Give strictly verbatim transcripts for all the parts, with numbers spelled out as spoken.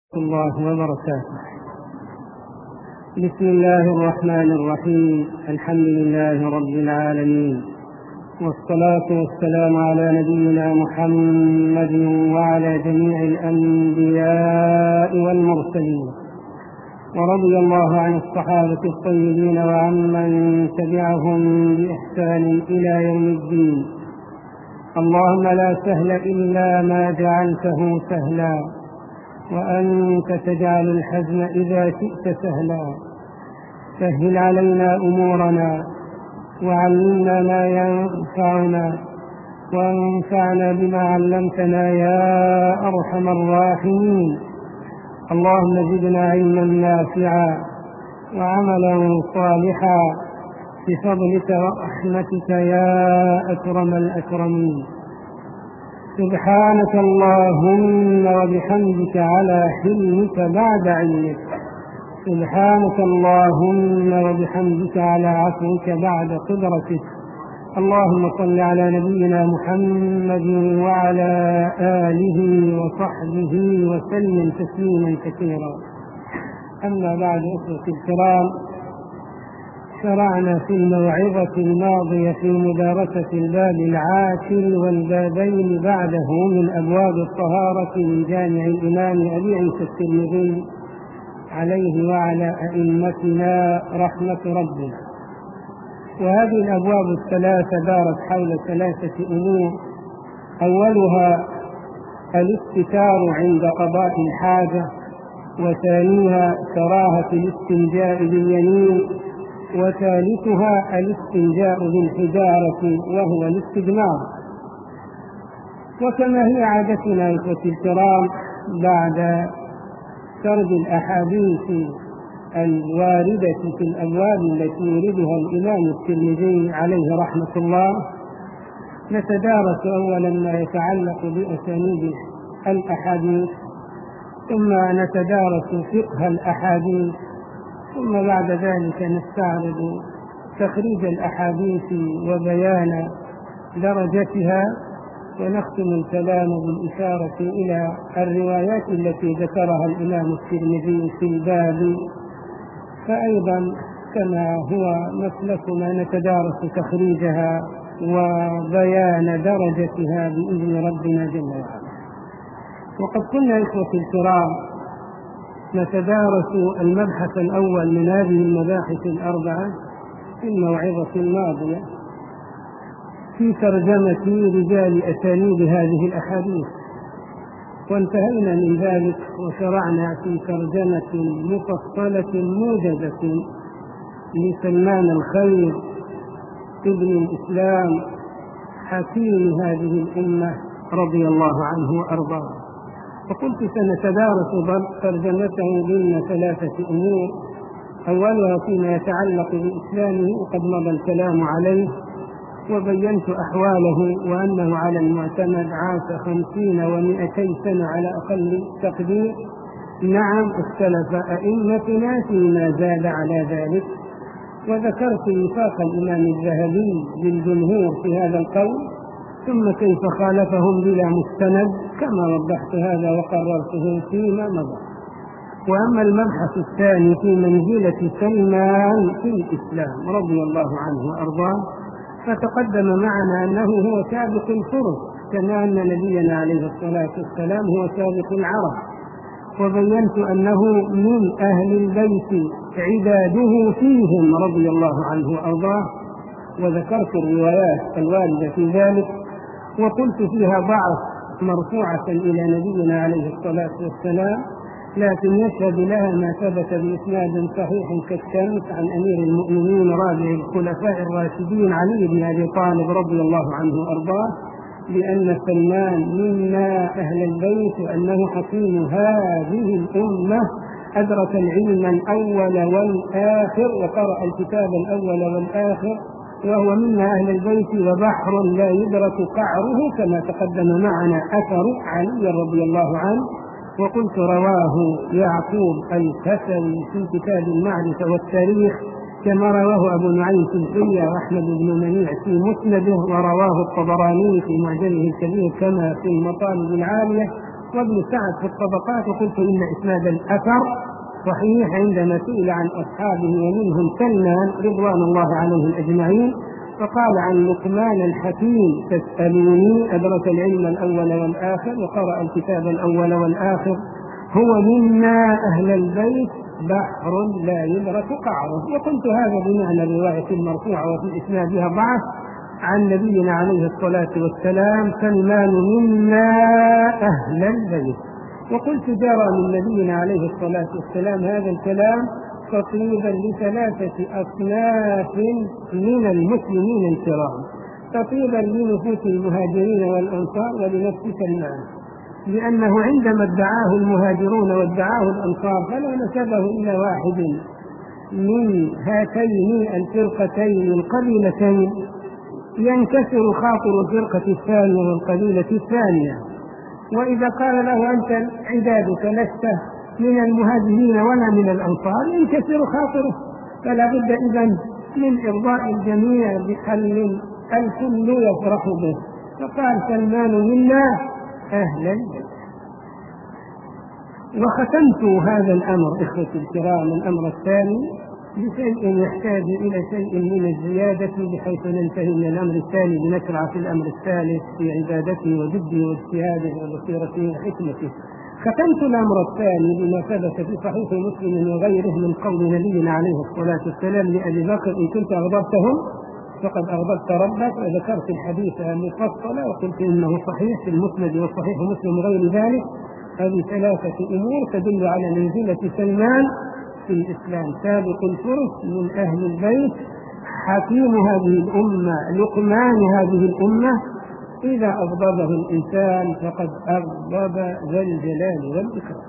الله وبركاته. بسم الله الرحمن الرحيم. الحمد لله رب العالمين، والصلاة والسلام على نبينا محمد وعلى جميع الأنبياء والمرسلين، ورضي الله عن الصحابة الطيبين وعمن تبعهم بإحسان إلى يوم الدين. اللهم لا سهل إلا ما جعلته سهلا، وأنت تجعل الحزن إذا شئت سهلا. سهل علينا أمورنا، وعلمنا ما ينفعنا، وانفعنا بما علمتنا يا أرحم الراحمين. اللهم زدنا علما نافعا وعملا صالحا بفضلك ورحمتك يا أكرم الأكرمين. سبحانك اللهم وبحمدك على حلمك بعد علمك، سبحانك اللهم وبحمدك على عفوك بعد قدرتك. اللهم صل على نبينا محمد وعلى آله وصحبه وسلم تسليما كثيرا. أما بعد، أخوتي الكرام، شرعنا في الموعظة الماضية في مدارسة الباب العاشر والبابين بعده من أبواب الطهارة من جامع الإمام أبي عيسى الترمذي عليه وعلى أئمتنا رحمة ربنا. وهذه الأبواب الثلاثة دارت حول ثلاثة أمور: أولها الاستتار عند قضاء الحاجة، وثانيها كراهة الاستنجاء باليمين، وثالثها الاستنجاء بالحجارة وهو الاستجمار. وكما هي عادتنا إخوتي الكرام، بعد سرد الأحاديث الواردة في الأبواب التي يوردها الإمام الترمذي عليه رحمة الله، نتدارس أولا ما يتعلق بأسانيد الأحاديث، ثم نتدارس فقه الأحاديث، ثم بعد ذلك نستعرض تخريج الأحاديث وبيان درجتها، ونختم الكلام بالإشارة إلى الروايات التي ذكرها الإمام الترمذي في الباب. فأيضا كما هو مسلكنا نتدارس تخريجها وبيان درجتها بإذن ربنا جل وعلا. وقد كنا إخوتي الكرام نتدارس المبحث الأول من هذه المباحث الأربعة في الموعظة الماضية في ترجمة رجال أسانيد هذه الأحاديث، وانتهينا من ذلك وشرعنا في ترجمة مفصلة موجزة لسلمان الخير ابن الإسلام حكيم هذه الأمة رضي الله عنه وأرضاه. وقلت سنتدارس ترجمته ضمن ثلاثة أمور: أولها فيما يتعلق بإسلامه، وقد مضى الكلام عليه وبينت أحواله، وأنه على المعتمد عاش خمسين ومئتي سنة على أقل تقدير. نعم، اختلف أئمتنا فيما زاد على ذلك، وذكرت وفاق الإمام الذهبي للجمهور في هذا القول، ثم كيف خالفهم بلا مستند كما وضحت هذا وقررته فيما مضى. وأما المبحث الثاني في منزلة سلمان في الإسلام رضي الله عنه وأرضاه، فتقدم معنا أنه هو سابق الفرس، كما أن نبينا عليه الصلاة والسلام هو سابق العرب، وبينت أنه من أهل البيت عباده فيهم رضي الله عنه وأرضاه، وذكرت الروايات الواردة في ذلك، وقلت فيها ضعف مرفوعة إلى نبينا عليه الصلاة والسلام، لكن يشهد لها ما ثبت بإسناد صحيح كالشمس عن أمير المؤمنين رابع الخلفاء الراشدين علي بن أبي طالب رضي الله عنه وأرضاه، بأن سلمان منا أهل البيت، وأنه حكيم هذه الأمة، أدرك العلم الأول والآخر، وقرأ الكتاب الأول والآخر، وهو منا أهل البيت، وبحر لا يدرك قعره، كما تقدم معنا أثر علي رضي الله عنه. وقلت رواه يعقوب الكسوي في كتاب المعرفة والتاريخ، كما رواه أبو نعيم في الحلية وأحمد بن منيع في مسنده، ورواه الطبراني في معجمه الكبير كما في المطالب العالية، وابن سعد في الطبقات، وقلت إن إسناد الأثر صحيح عندما سئل عن أصحابه ومنهم سلمان رضوان الله عليهم أجمعين، فقال عن لقمان الحكيم: تسألوني أدرك العلم الأول والآخر وقرأ الكتاب الأول والآخر، هو منا أهل البيت بحر لا يدرك قعره. وقلت هذا بمعنى الرواية المرفوعة وفي إسنادها ضعف عن نبينا عليه الصلاة والسلام: سلمان منا أهل البيت. وقلت جرى من نبينا عليه الصلاة والسلام هذا الكلام تطيبا لثلاثة أصناف من المسلمين الكرام، تطيبا لنفوس المهاجرين والأنصار ولنفس سلمان، لأنه عندما ادعاه المهاجرون وادعاه الأنصار فلا نسبه إلى واحد من هاتين الفرقتين القبيلتين، ينكسر خاطر الفرقة الثانية والقبيلة الثانية. وإذا قال له: أنت عدادك لست من المهاجرين ولا من الأنصار، ينكسر خاطره. فلا بد إذن من إرضاء الجميع بحل الكل يفرح به. فقال: سلمان منا أهل البيت. وختمت هذا الأمر إخوتي الكرام الأمر الثاني بشيء يحتاج إلى شيء من الزيادة بحيث ننتهي من الأمر الثاني لنشرع في الأمر الثالث في عبادته وجده واجتهاده وبصيرته وحكمته. ختمت الأمر الثاني بما ثبت في صحيح مسلم وغيره من قول نبينا عليه الصلاة والسلام لأبي بكر: إن كنت أغضبتهم فقد أغضبت ربك. وذكرت الحديث مفصلا وقلت إنه صحيح في المسند وصحيح مسلم وغير ذلك. هذه ثلاثة أمور تدل على منزلة سلمان في الإسلام: سابق الفرس من أهل البيت، حكيم هذه الأمة، لقمان هذه الأمة. إذا أغضبه الإنسان فقد أغضب ذا الجلال والإكرام.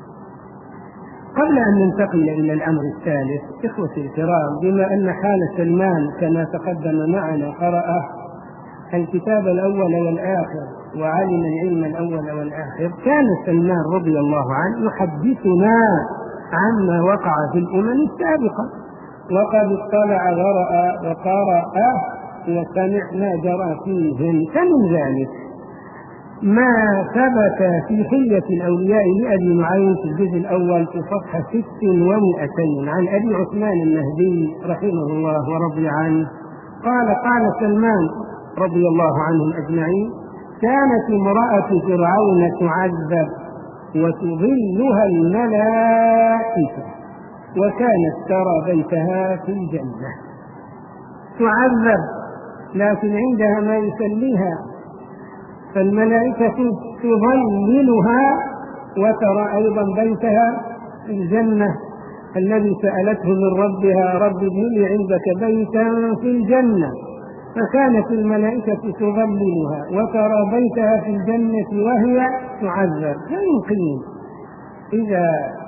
قبل أن ننتقل إلى الأمر الثالث إخوتي الكرام، بما أن حال سلمان كما تقدم معنا قرأ الكتاب الأول والآخر وعلم العلم الأول والآخر، كان سلمان رضي الله عنه يحدثنا عما وقع في الأمم السابقة، وقد اطلع ورأى وقرأ وسمع ما جرى فيهم. فمن ذلك ما ثبت في حلية الأولياء لأبي نعيم في الجزء الأول في صفحة ست ومئتين عن أبي عثمان النهدي رحمه الله ورضي عنه قال: قال سلمان رضي الله عنهم أجمعين: كانت امرأة فرعون تعذب وتظلها الملائكة وكانت ترى بيتها في الجنة. تعذب لكن عندها ما يسليها، فالملائكة تظللها وترى أيضا بيتها في الجنة الذي سألته من ربها: رب ابن لي عندك بيتا في الجنة. فكانت الملائكة تظللها وترى بيتها في الجنة وهي تعذب. فيمكن إذا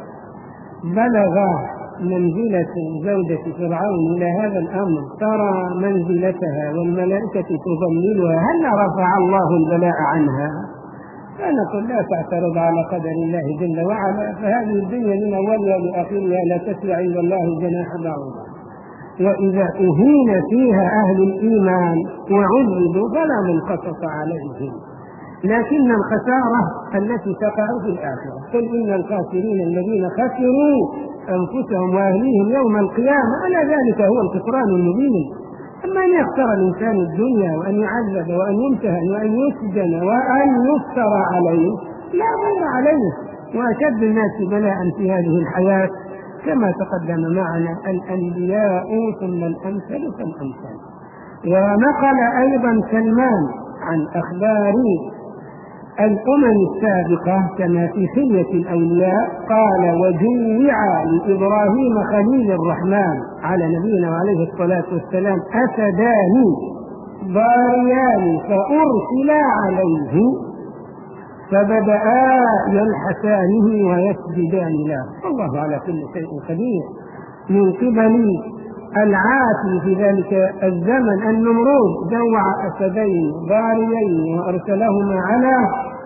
بلغ منزلة زوجة فرعون إلى هذا الأمر ترى منزلتها والملائكة تظللها، هل رفع الله البلاء عنها؟ فنقول لا تعترض على قدر الله جل وعلا، فهذه الدنيا من أولها لآخرها لا تسوى عند الله جناح بعوضة. وإذا أهين فيها أهل الإيمان وعذبوا فلا منقصص عليهم، لكن الخسارة التي تقع في الآخرة. قل إن الخاسرين الذين خسروا أنفسهم وأهليهم يوم القيامة، ألا ذلك هو الخسران المبين. أما أن يخسر الإنسان الدنيا وأن يعذب وأن يمتهن وأن يسجن وأن يفتر عليه لا غير عليه. وأشد الناس بلاء في هذه الحياة كما تقدم معنا الأنبياء ثم الأمثل فالأمثل. ونقل أيضا سلمان عن أخبار الأمم السابقة كما في حلية الأولياء قال: وجوع لإبراهيم خليل الرحمن على نبينا وعليه الصلاة والسلام أسدان ضاريان فأرسلا عليه فبدأ يلحسانه ويسجدان له. الله على كل شيء قدير. من قبل العاتي في ذلك الزمن النمرود جوع أسدين ضاريين وأرسلهما على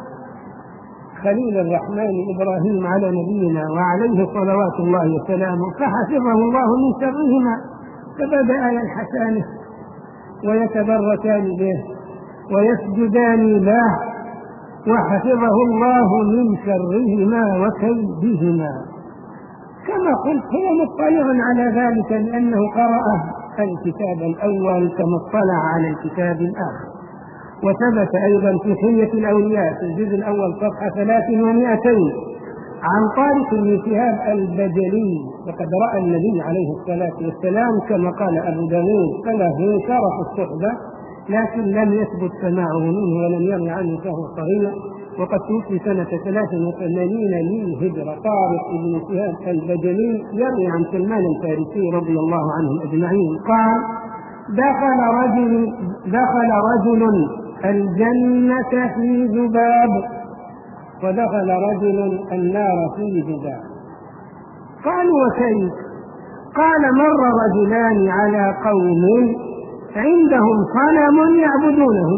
خليل الرحمن إبراهيم على نبينا وعليه صلوات الله وسلامه، فحفظه الله من شرهما فبدأ يلحسانه ويتبركان به ويسجدان له وحفظه الله من شرهما وكيدهما. كما قلت هو مطلع على ذلك لأنه قرأ الكتاب الأول كما اطلع على الكتاب الآخر. وثبت أيضا في حلية الأولياء في الجزء الأول صفحة ثلاث ومائتين عن طارق بن شهاب البجلي وقد رأى النبي عليه الصلاة والسلام كما قال أبو داود فله شرف الصحبة، لكن لم يثبت سماعه منه ولم يروي عنه فهو صغير. وقد توفي سنة ثلاث وثمانين للهجرة. طارق بن شهاب البجلي يروي عن سلمان الفارسي رضي الله عنهم أجمعين قال: دخل رجل دخل رجل الجنة في ذباب، ودخل رجل النار في ذباب. قالوا: وكيف؟ قال: مر رجلان على قوم عندهم صنم يعبدونه،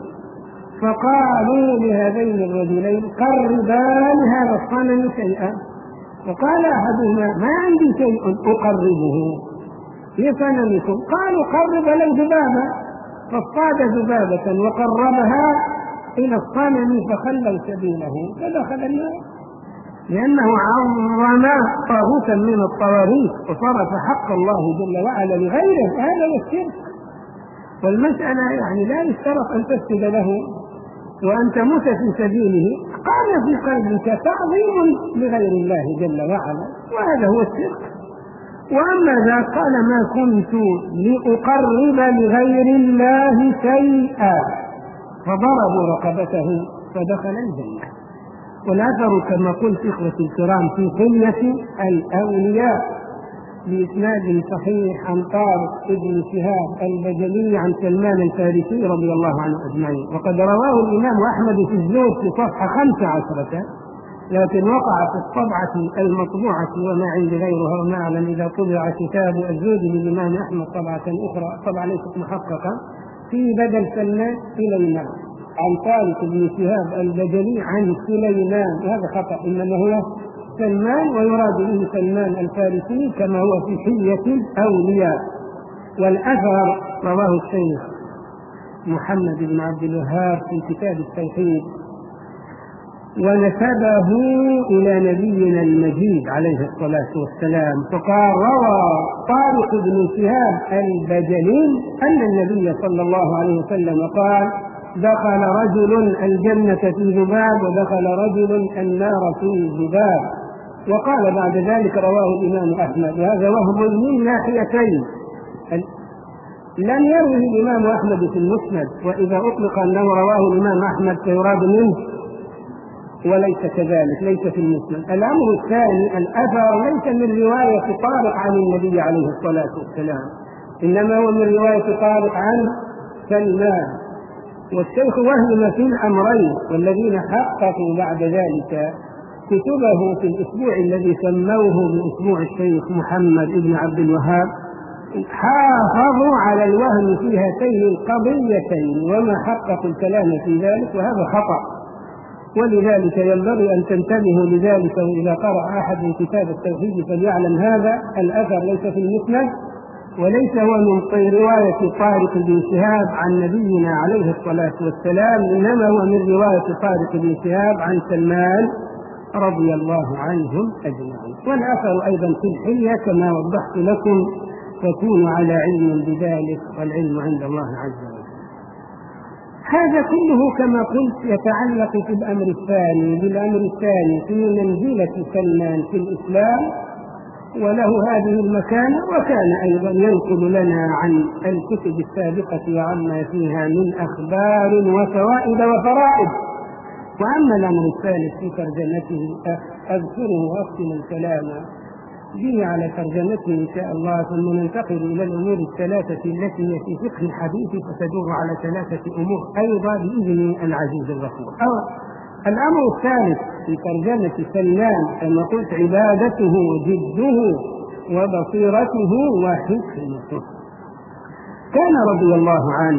فقالوا لهذين الرجلين: قربا لهذا الصنم شيئا. وقال أحدهما: ما عندي شيء أقربه لصنمكم. قالوا: قرب له ذبابا. فاصطاد ذبابة وقربها إلى الصنم فخلوا سبيله فدخل النار، لأنه عظم طاغوتا من الطواغيت وصرف حق الله جل وعلا لغيره. هذا هو الشرك. والمسألة يعني لا يشترط أن تسجد له وأن تموت في سبيله، قام في قلبك تعظيم لغير الله جل وعلا، وهذا هو الشرك. وأما ذا قال: ما كنت لأقرب لغير الله شيئا، فضربوا رقبته فدخل الجنة. والأثر كما قلت إخوتي الكرام في حلية الأولياء بإسناد صحيح عن طارق بن شهاب البجلي عن سلمان الفارسي رضي الله عنه أجمعين. وقد رواه الإمام أحمد في الزهد في صفحة خمسة عشرة، لكن وقع في الطبعة المطبوعة وما عندي غيرها وما أعلم إذا طبع كتاب الزهد للإمام أحمد طبعة أخرى طبعا ليست محققة في بدل سلمان سليمان عن طارق بن شهاب البجلي عن سليمان، هذا خطأ، إنما هو سلمان ويراد به سلمان الفارسي كما هو في حلية الأولياء. والأثر رواه الشيخ محمد بن عبد الوهاب في كتاب التوحيد ونسبه إلى نبينا المجيد عليه الصلاة والسلام، فقال: روى طارق بن شهاب البجلي أن النبي صلى الله عليه وسلم قال: دخل رجل الجنة في ذباب ودخل رجل النار في ذباب. وقال بعد ذلك رواه الإمام أحمد، وهذا وهم من ناحيتين. لم يروه الإمام أحمد في المسند، وإذا أطلق أنه رواه الإمام أحمد فيراد منه، وليس كذلك، ليس في المسند. الأمر الثاني: الأثر ليس من رواية طارق عن النبي عليه الصلاة والسلام، إنما هو من رواية طارق عن سلمان. والشيخ وهم في الأمرين، والذين حققوا بعد ذلك كتبه في الأسبوع الذي سموه بأسبوع الشيخ محمد بن عبد الوهاب حافظوا على الوهم في هاتين القضيتين وما حققوا الكلام في ذلك، وهذا خطأ. ولذلك ينبغي أن تنتبهوا لذلك، وإذا قرأ أحد من كتاب التوحيد فليعلم هذا الأثر ليس في المسند، وليس هو من رواية طارق بن شهاب عن نبينا عليه الصلاة والسلام، إنما هو من رواية طارق بن شهاب عن سلمان رضي الله عنهم أجمعين. والأثر أيضا في الحلية كما وضحت لكم، فكونوا على علم بذلك، والعلم عند الله عز وجل. هذا كله كما قلت يتعلق في الأمر الثاني بالأمر الثاني في منزلة سلمان في الإسلام، وله هذه المكانة. وكان أيضا ينقل لنا عن الكتب السابقة وعما فيها من أخبار وفوائد وفرائد. وأما الأمر الثالث في ترجمته أذكره وأختم الكلام به على ترجمته إن شاء الله، ثم ننتقل إلى الأمور الثلاثة التي هي في فقه الحديث فتدور على ثلاثة أمور أيضا بإذن العزيز الغفور. الأمر الثالث في ترجمة سلمان كما قلت عبادته وجده وبصيرته وحكمته. كان رضي الله عنه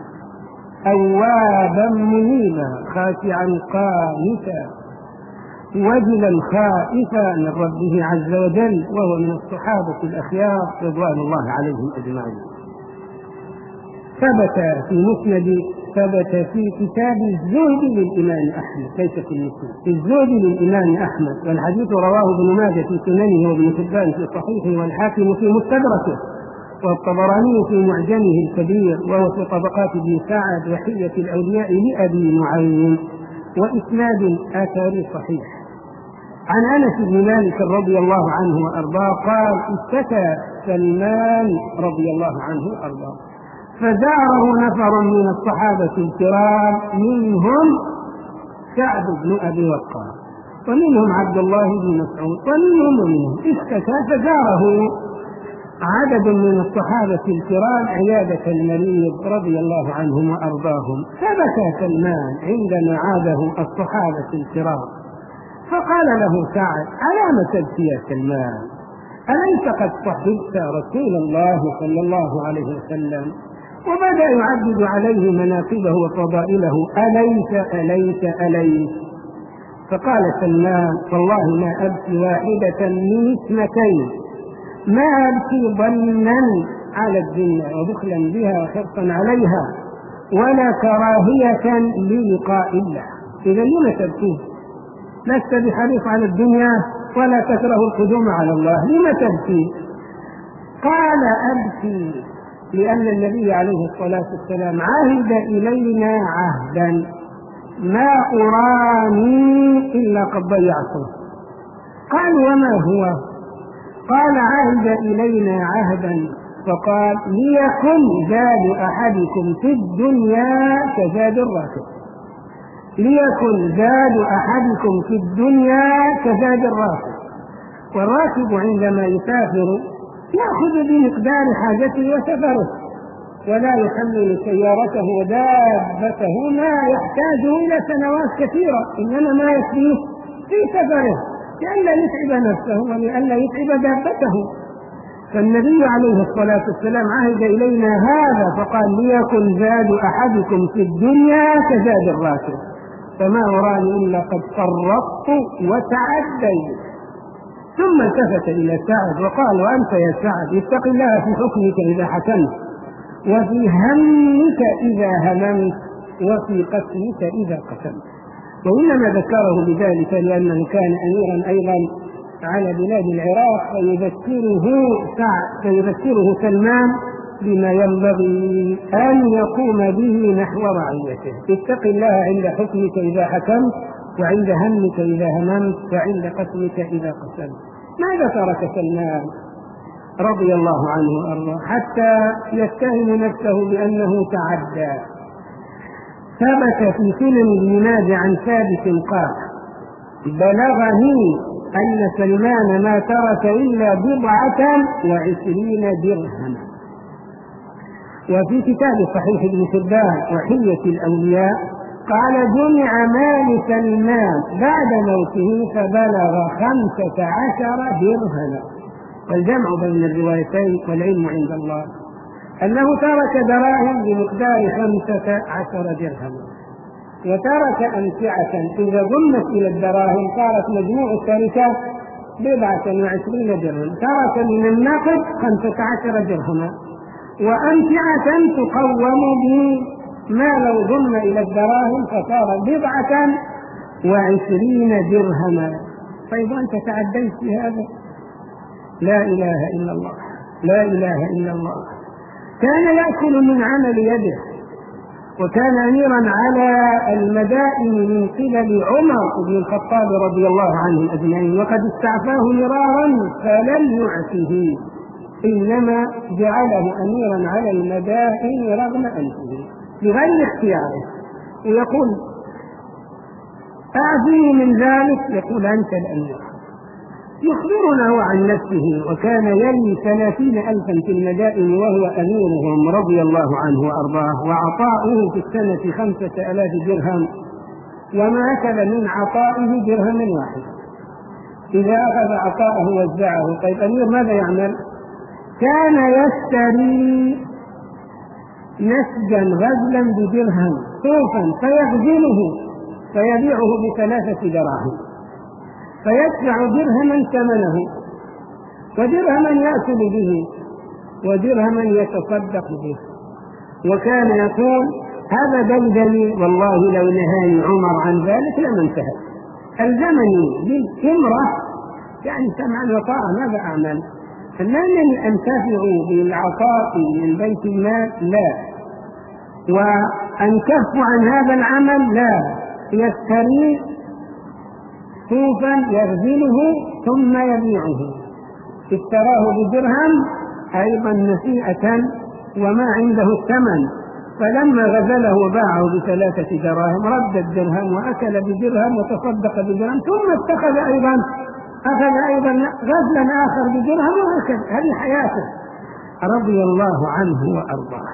أوابا منيبا خاشعا قانتا وجلا خائفا من ربه عز وجل، وهو من الصحابة الأخيار رضوان الله عليهم أجمعين. ثبت في مسند ثبت في كتاب الزهد للإمام أحمد، ليس في المسند، في الزهد للإمام أحمد، والحديث رواه ابن ماجه في سننه وابن حبان في صحيحه والحاكم في مستدركه والطبراني في معجمه الكبير، وهو في طبقات ابن سعد وحلية الأولياء لأبي نعيم، وإسناد آثار صحيح. عن أنس بن مالك رضي الله عنه وأرضاه قال: اشتكى سلمان رضي الله عنه وأرضاه فزاره نفر من الصحابة الكرام، منهم سعد بن أبي وقاص ومنهم عبد الله بن مسعود ومنهم ومنهم اشتكى فزاره عدد من الصحابة الكرام عيادة المريض رضي الله عنهم وأرضاهم، فبكى سلمان عندما عاده الصحابة الكرام، فقال له سعد: على ما تبكي يا سلمان؟ أليس قد صحبت رسول الله صلى الله عليه وسلم؟ وبدأ يعدد عليه مناقبه وفضائله: أليس أليس أليس. فقال سلمان: والله ما أبكي واحدة من اثنتين، ما أبكي ظنا على الدنيا وبخلا بها وحرصا عليها، ولا كراهية للقاء الله. إذا لم تبكي؟ لست بحريص على الدنيا ولا تكره القدوم على الله، لم تبكي؟ قال: أبكي لأن النبي عليه الصلاة والسلام عهد إلينا عهدا ما أراني إلا قد ضيعته. قال: وما هو؟ قال: عهد إلينا عهدا فقال: ليكن زاد أحدكم في الدنيا كزاد الراكب. ليكن زاد أحدكم في الدنيا كزاد الراكب. والراكب عندما يسافر يأخذ بمقدار حاجته وسفره، ولا يحمل سيارته ودابته ما يحتاج إلى سنوات كثيرة، إنما ما يكفيه في سفره لئلا يتعب نفسه ولئلا يتعب دابته. فالنبي عليه الصلاة والسلام عهد إلينا هذا فقال: ليكن زاد أحدكم في الدنيا كزاد الراكب، فما أراني إلا قد فرطت وتعديت. ثم التفت إلى سعد وقال: وأنت يا سعد اتق الله في حكمك إذا حكمت، وفي همك إذا هممت، وفي قتلك إذا قتلت. وإنما ذكره بذلك لأنه كان أميرا أيضا على بلاد العراق، فيذكره سعد فيذكره سلمان بما ينبغي أن يقوم به نحو رعيته. اتق الله عند حكمك إذا حكمت، وعند همك إذا هممت، وعند قتلك إذا قتلت. ماذا ترك سلمان رضي الله عنه وأرضاه حتى يتهم نفسه بأنه تعدى؟ ثبت في سنن ابن ماجه عن ثابت قال: بلغني أن سلمان ما ترك إلا بضعة وعشرين درهما. وفي كتاب صحيح ابن حبان وحلية الأولياء قال: جمع مال سلمان بعد موته فبلغ خمسة عشر درهما. والجمع بين الروايتين والعلم عند الله أنه ترك دراهم بمقدار خمسة عشر درهما، وترك أمتعة إذا ضمت إلى الدراهم صارت مجموع التركة بضعة وعشرين درهم. ترك من النقد خمسة عشر درهما، وأمتعة تقوم بما لو ضم إلى الدراهم فصار بضعة وعشرين درهما. طيب أنت تعديت في هذا؟ لا إله إلا الله، لا إله إلا الله. كان يأكل من عمل يده، وكان أميرا على المدائن من قبل عمر بن الخطاب رضي الله عنه أجمعين، وقد استعفاه مرارا فلم يعفه، إنما جعله أميرا على المدائن رغم أنفه بغير اختياره. ويقول: أعفني من ذلك، يقول: أنت الأمير. يخبرنا عن نفسه: وكان يلي ثلاثين ألفا في المدائن وهو أميرهم رضي الله عنه وأرضاه، وعطاؤه في السنة خمسة ألاف درهم، وما أكل من عطائه درهم واحد. إذا أخذ عطاءه وزعه. طيب أمير ماذا يعمل؟ كان يشتري نسجا غزلا بدرهم صوفا فيغزله فيبيعه بثلاثة دراهم، فيدفع درهما ثمنه، ودرهما يأكل به، ودرهما يتصدق به. وكان يقول هذا دلدلي والله لو نهاني عمر عن ذلك لما انتهت، ألزمني بالإمرة يعني سمعا وطاعة ماذا أعمل؟ أنني أنتفع بالعطاء من بيت المال لا، وأنكف عن هذا العمل لا، يشتري صوفا يغزله ثم يبيعه، اشتراه بدرهم أيضا نسيئة وما عنده الثمن، فلما غزله وباعه بثلاثة دراهم رد الدرهم وأكل بدرهم وتصدق بدرهم ثم اتخذ أيضا أخذ أيضا غزلا آخر بدرهم وهكذا. هذه حياته رضي الله عنه وأرضاه.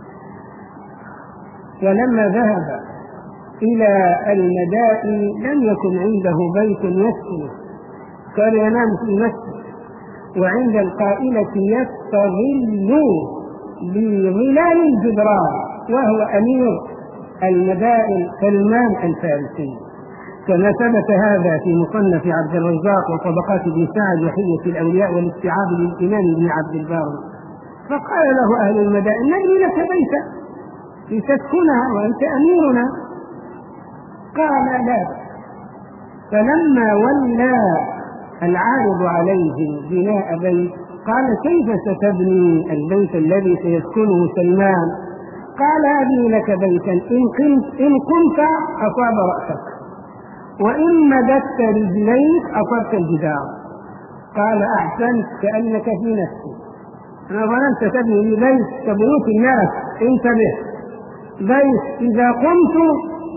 ولما ذهب إلى المدائن لم يكن عنده بيت يسكنه، كان ينام في المسجد، وعند القائلة يستظل بظلال الجدران، وهو أمير المدائن سلمان الفارسي، كما ثبت هذا في مصنف عبد الرزاق وطبقات ابن سعد وحلية الأولياء والاستيعاب للإمام ابن عبد البر. فقال له أهل المدائن نبني لك بيتا لتسكنها وأنت أميرنا، قال لا. فلما ولى العارض عليه بناء بيت قال كيف ستبني البيت الذي سيسكنه سلمان؟ قال أبني لك بيتا إن كنت إن كنت أصاب رأسك وإن مددت رجليك أصبت الجدار. قال أحسنت كأنك في نفسي، أنا ظننت تبني لي بيت كبيوت الناس، انتبه، بيت إذا قمت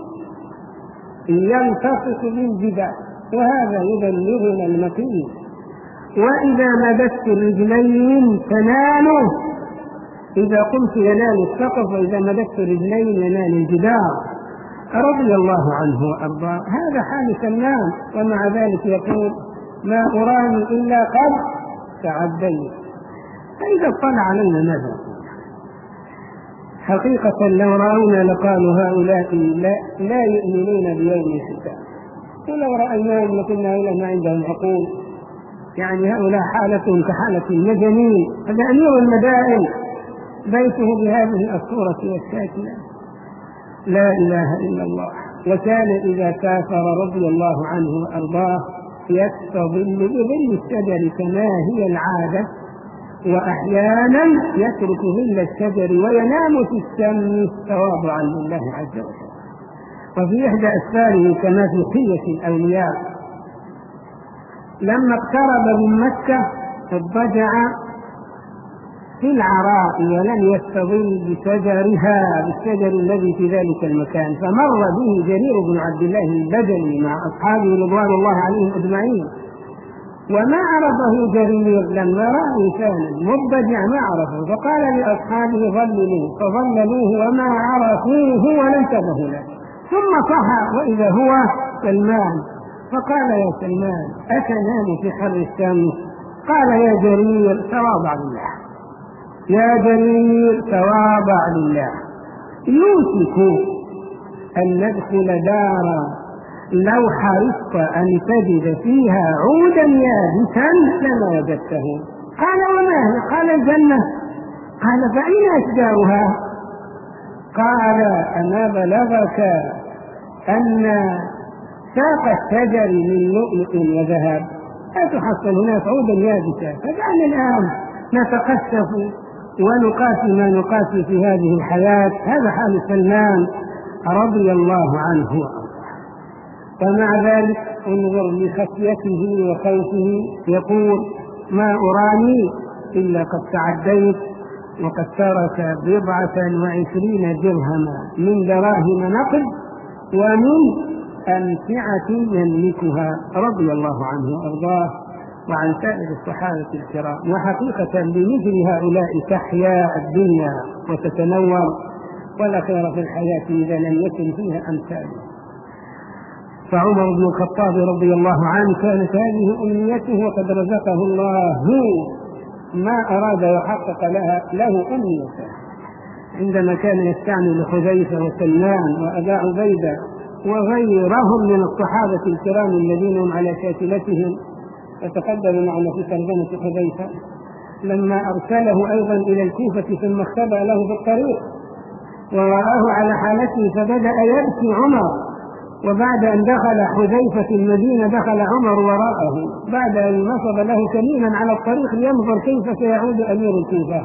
يلتصق بالجدار وهذا يبلغنا المكين، وإذا مددت رجلين تناله، إذا قمت ينال السقف وإذا مددت رجلين ينال الجدار رضي الله عنه وأرضاه. هذا حال سلمان، ومع ذلك يقول ما أراني إلا قد تعديت. فإذا اطلع علينا ماذا؟ حقيقة لو رأونا لقالوا هؤلاء لا, لا يؤمنون بيوم الحساب، ولو رأيناهم لقلنا هؤلاء ما عندهم عقول، يعني هؤلاء حالتهم كحالة المجانين. هذا أمير المدائن بيته بهذه الصورة والشاكلة، لا إله إلا الله. وكان إذا سافر رضي الله عنه وأرضاه يستظل بظل الشجر كما هي العادة، وأحيانا يترك ظل الشجر وينام في الشمس تواضعا لله عز وجل. وفي إحدى أسفاره كما في حلية الأولياء لما اقترب من مكة اضطجع في العراء ولم يستظل بشجرها بالشجر الذي في ذلك المكان، فمر به جرير بن عبد الله البجلي مع أصحابه رضوان الله عليهم أجمعين، وما عرفه جرير لما رأى إنسانا مضطجع ما عرفه، فقال لأصحابه ظللوه، فظللوه وما عرفوه ولم انتبهوا له، ثم صحى وإذا هو سلمان، فقال يا سلمان أتنام في حر الشمس؟ قال يا جرير تواضع لله، يا جرير تواضع لله، يوشك أن ندخل دارا لو حرصت أن تجد فيها عودا يابسا لما وجدته. قال وما هي؟ قال الجنة. قال فأين أشجارها؟ قال أما بلغك أن ساق الشجر من لؤلؤ وذهب لا تحصل هناك عودا يابسا، فدعنا الآن نتقشف ونقاسي ما نقاسي في هذه الحياة. هذا حال سلمان رضي الله عنه وأرضاه. ومع ذلك انظر لخشيته وخوفه، يقول ما أراني إلا قد تعديت، وقد ترك بضعة وعشرين درهما من دراهم نقد ومن أمتعة يملكها رضي الله عنه وأرضاه وعن سائر الصحابة الكرام. وحقيقة بمثل هؤلاء تحيا الدنيا وتتنور، ولا خير في الحياة إذا لم يكن فيها أمثاله. فعمر بن الخطاب رضي الله عنه كانت هذه أمنيته، وقد رزقه الله ما أراد وحقق لها له أمنيته، عندما كان يستعمل حذيفة وسلمان وأبا عبيدة وغيرهم من الصحابة الكرام الذين هم على شاكلتهم. وتقدم معنا في ترجمة حذيفة لما أرسله أيضا إلى الكوفة ثم اختبأ له في الطريق ورآه على حالته فبدأ يبكي عمر، وبعد أن دخل حذيفة المدينة دخل عمر وراءه بعد أن نصب له كمينا على الطريق لينظر كيف سيعود أمير الكوفة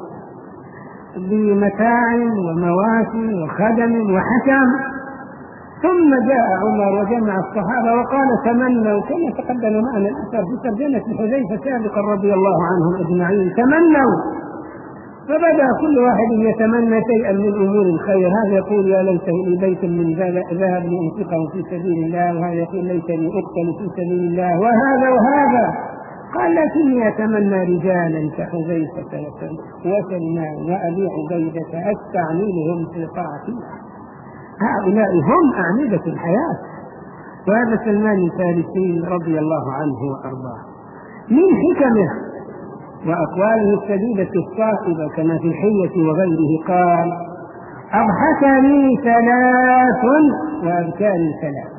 بمتاع ومواشي وخدم وحكم. ثم جاء عمر وجمع الصحابة وقال تمنوا، كما تقدم معنا الأثر في ترجمة حذيفة سابقا رضي الله عنهم أجمعين، تمنوا. فبدأ كل واحد يتمنى شيئا من أمور الخير، هذا يقول يا ليته لي بيت من ذهب لأنفقه في سبيل الله، وهذا يقول ليتني أقتل في سبيل الله، وهذا وهذا. قال لكني أتمنى رجالا كحذيفة وسلمان وأبي عبيدة أستعملهم في طاعة الله، هؤلاء هم أعمدة الحياة. وهذا سلمان الفارسي رضي الله عنه وأرضاه من حكمه وأقواله السديدة الصائبة كما في الحية وغيره قال أضحكني ثلاث وأبكاني ثلاث.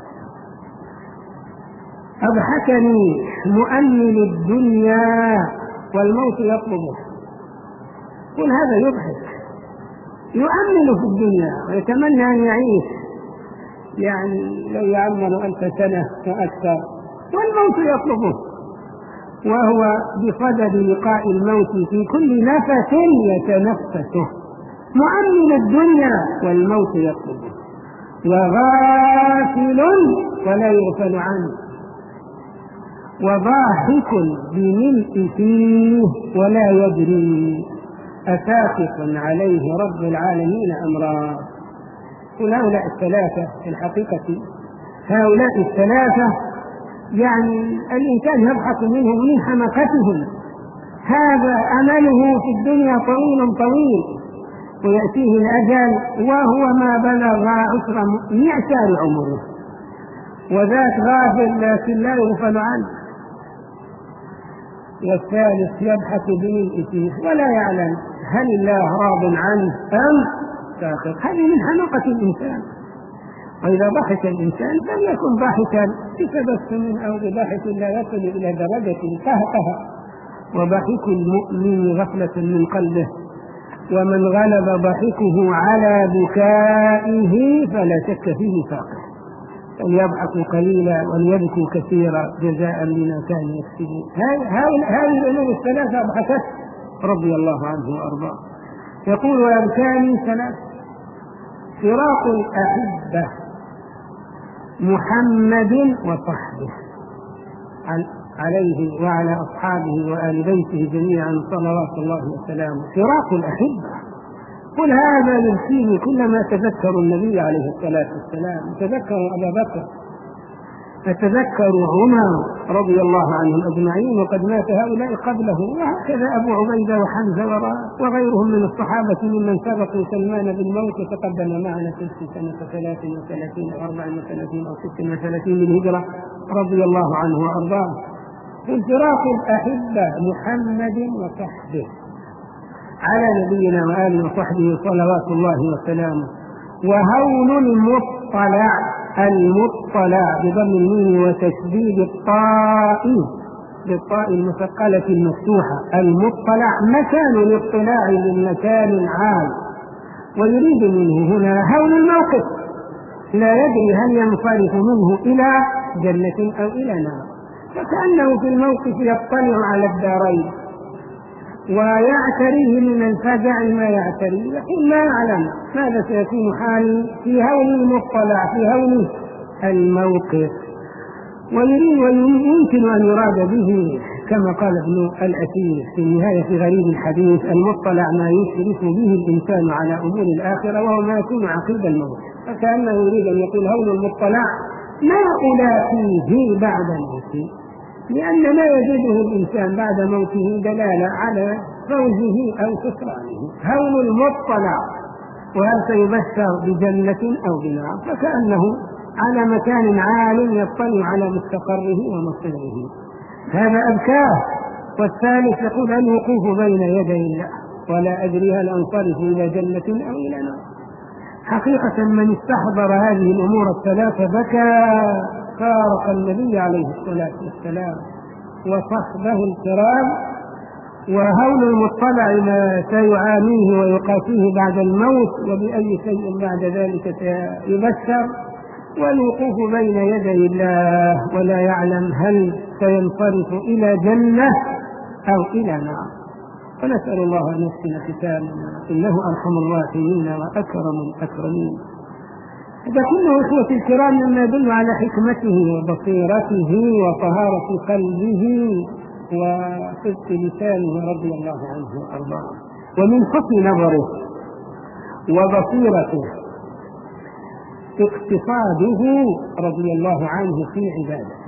أضحكني مؤمل الدنيا والموت يطلبه، قل هذا يضحك، يؤمل في الدنيا ويتمنى أن يعيش، يعني لو يعمر ألف سنة وأكثر، والموت يطلبه، وهو بصدد لقاء الموت في كل نفس يتنفسه، مؤمن الدنيا والموت يطلبه، وغافل ولا يغفل عنه، وضاحك بملء فيه ولا يدري أساخط عليه رب العالمين أمرا. كل هؤلاء الثلاثة في الحقيقة هؤلاء الثلاثة يعني الإنسان يضحك منهم من حماقتهم، هذا أمله في الدنيا طويل طويل ويأتيه الأجل وهو ما بلغ عشر معشار عمره، وذاك غافل لكن لا يغفل عنه. والثالث يضحك بملء فيه ولا يعلم هل الله راض عنه أم ساخط. هذه من حماقة الإنسان. وإذا ضحك الإنسان فليكن ضاحكا بتبسم أو بضحك لا يصل إلى درجة القهقه. وضحك المؤمن غفلة من قلبه، ومن غلب ضحكه على بكائه فلا شك فيه فاقه. فليضحكوا قليلا وليبكوا كثيرا جزاء لما كانوا يكسبون. هذه الأمور الثلاثة أضحكت رضي الله عنه وأرضاه. يقول وأركان ثلاث: فراق الأحبة محمد وصحبه عليه وعلى أصحابه وآل بيته جميعا صلوات الله وسلامه. فراق الأحبة، قل هذا يبكيني كلما تذكر النبي عليه الصلاة والسلام، أتذكر أبا بكر، أتذكر عمر رضي الله عنهم أجمعين وقد مات هؤلاء قبله، وهكذا أبو عبيدة وحمزة وغيرهم من الصحابة ممن سبقوا سلمان بالموت تقدم معنا في سنة ثلاث وثلاثين أو أربع وثلاثين أو ست وثلاثين للهجرة رضي الله عنه وأرضاه. انفراق الأحبة محمد وصحبه على نبينا وآله وصحبه صلوات الله وسلامه. وهول المطلع، المطلع بضم الميم وتشديد الطاء بالطاء المثقلة المفتوحة، المطلع مكان الاطلاع من مكان عال، ويريد منه هنا هول الموقف، لا يدري هل ينصرف منه إلى جنة أو إلى نار، فكأنه في الموقف يطلع على الدارين ويعتريه من الفزع ما يعتريه، يقول لا أعلم ماذا سيكون حالي في هول المطلع، في هول الموقف. ويريد ويمكن أن يراد به كما قال ابن الأثير في النهاية في غريب الحديث: المطلع ما يشرف به الإنسان على أمور الآخرة وهو ما يكون عقيب الموت. فكأنه يريد أن يقول هول المطلع ما ألاقيه بعد موتي، لأن ما يجده الإنسان بعد موته دلالة على فوزه أو خسرانه. هول المطلع، وهل سيبشر بجنة أو بنار، فكأنه على مكان عال يطلع على مستقره ومصيره. هذا أبكاه. والثالث يقول الوقوف بين يدي الله ولا أدري هل أنصرف إلى جنة أو إلى نار. حقيقة من استحضر هذه الأمور الثلاثة بكى، فارق النبي عليه الصلاة والسلام وصحبه الكرام وهول المطلع ما سيعانيه ويقاسيه بعد الموت وبأي شيء بعد ذلك سيبشر، والوقوف بين يدي الله ولا يعلم هل سينصرف إلى جنة أو إلى نار. فنسأل الله أن يحسن ختامنا إنه أرحم الراحمين وأكرم الأكرمين. هذا كله إخوتي الكرام مما يدل على حكمته وبصيرته وطهارة قلبه وصدق لسانه رضي الله عنه وأرضاه، ومن حسن نظره وبصيرته اقتصاده رضي الله عنه في عبادته،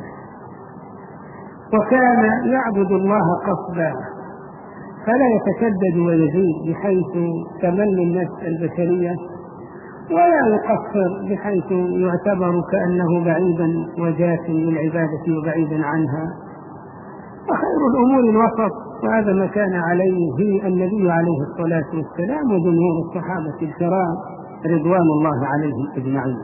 وكان يعبد الله قصدا فلا يتشدد ويزيد بحيث تمل النفس البشرية، ولا يقصر بحيث يعتبر كأنه بعيدا وجاف للعبادة وبعيدا عنها، وخير الأمور الوسط، وهذا ما كان عليه النبي عليه الصلاة والسلام وجمهور الصحابة الكرام رضوان الله عليهم أجمعين.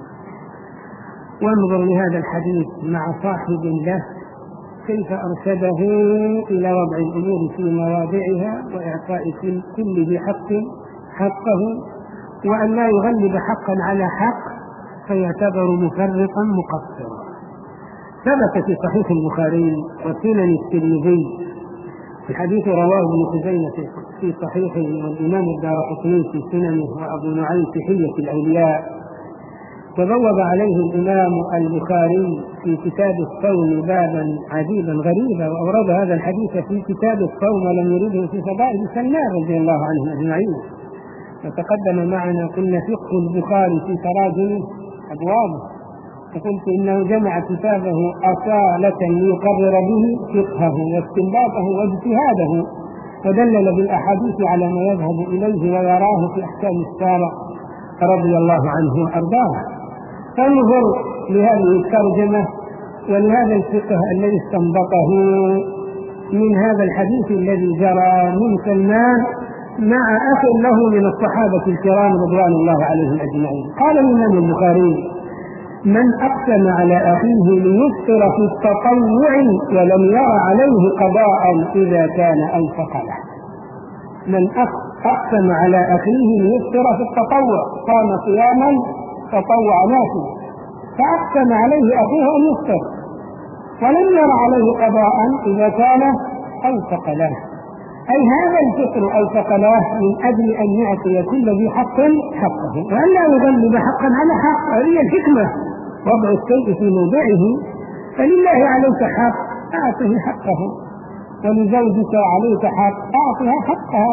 وانظر لهذا الحديث مع صاحب له كيف أرشده إلى وضع الأمور في مواضعها وإعطاء كل ذي حق حقه، وأن لا يغلب حقا على حق فيعتبر مفرطا مقصرا. ثبت في صحيح البخاري وسنن الترمذي في حديث رواه ابن خزيمة في صحيحه والإمام الدارقطني في سننه وأبو نعيم في حلية الأولياء، وبوب عليه الإمام البخاري في كتاب الصوم بابا عجيبا غريبا، وأورد هذا الحديث في كتاب الصوم ولم يرده في فضائل سلمان رضي الله عنه أجمعين. وتقدم معنا قلنا فقه البخاري في تراجم أبوابه، فقلت إنه جمع كتابه أصالة ليقرر به فقهه واستنباطه واجتهاده، ودلل بالأحاديث على ما يذهب إليه ويراه في أحكام الشارع رضي الله عنه وأرضاه. فانظر لهذه الترجمة ولهذا الفقه الذي استنبطه من هذا الحديث الذي جرى من سلمان مع أخ له من الصحابة الكرام رضوان الله عليهم أجمعين. قال الإمام البخاري: من أقسم على أخيه ليفطر في التطوع ولم ير عليه قضاء إذا كان أنفق له. من أقسم على أخيه ليفطر في التطوع، قام صياما تطوع نافلة، فأقسم عليه أخيه أن يفطر ولم ير عليه قضاء إذا كان أنفق له، أي هذا الفطر أنفق له من أجل أن يعطي كل ذي حق حقه وأن لا يغلب حقا على حق. هذه الحكمة، وضع الشيء في موضعه. فلله عليك حق أعطه حقه، ولزوجك عليك حق أعطها حقها،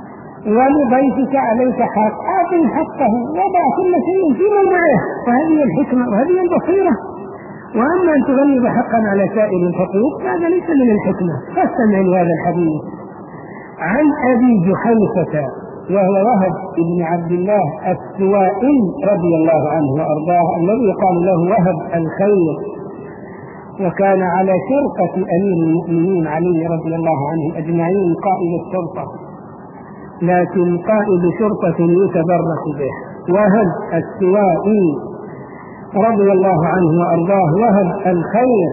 ولضيفك عليك حق أعطه حقه، وضع كل شيء في موضعه. وهذه الحكمة وهذه البصيرة. وأما أن تغلب حقا على سائر الحقوق هذا ليس من الحكمة. فاستمع لهذا الحديث عن أبي جحيفة وهو وهب بن عبد الله السوائي رضي الله عنه وأرضاه، الذي قال له وهب الخير، وكان على شرطة أمير المؤمنين علي رضي الله عنه أجمعين قائد الشرطة، لكن قائد شرطة يتبرك به. وهب السوائي رضي الله عنه وأرضاه وهب الخير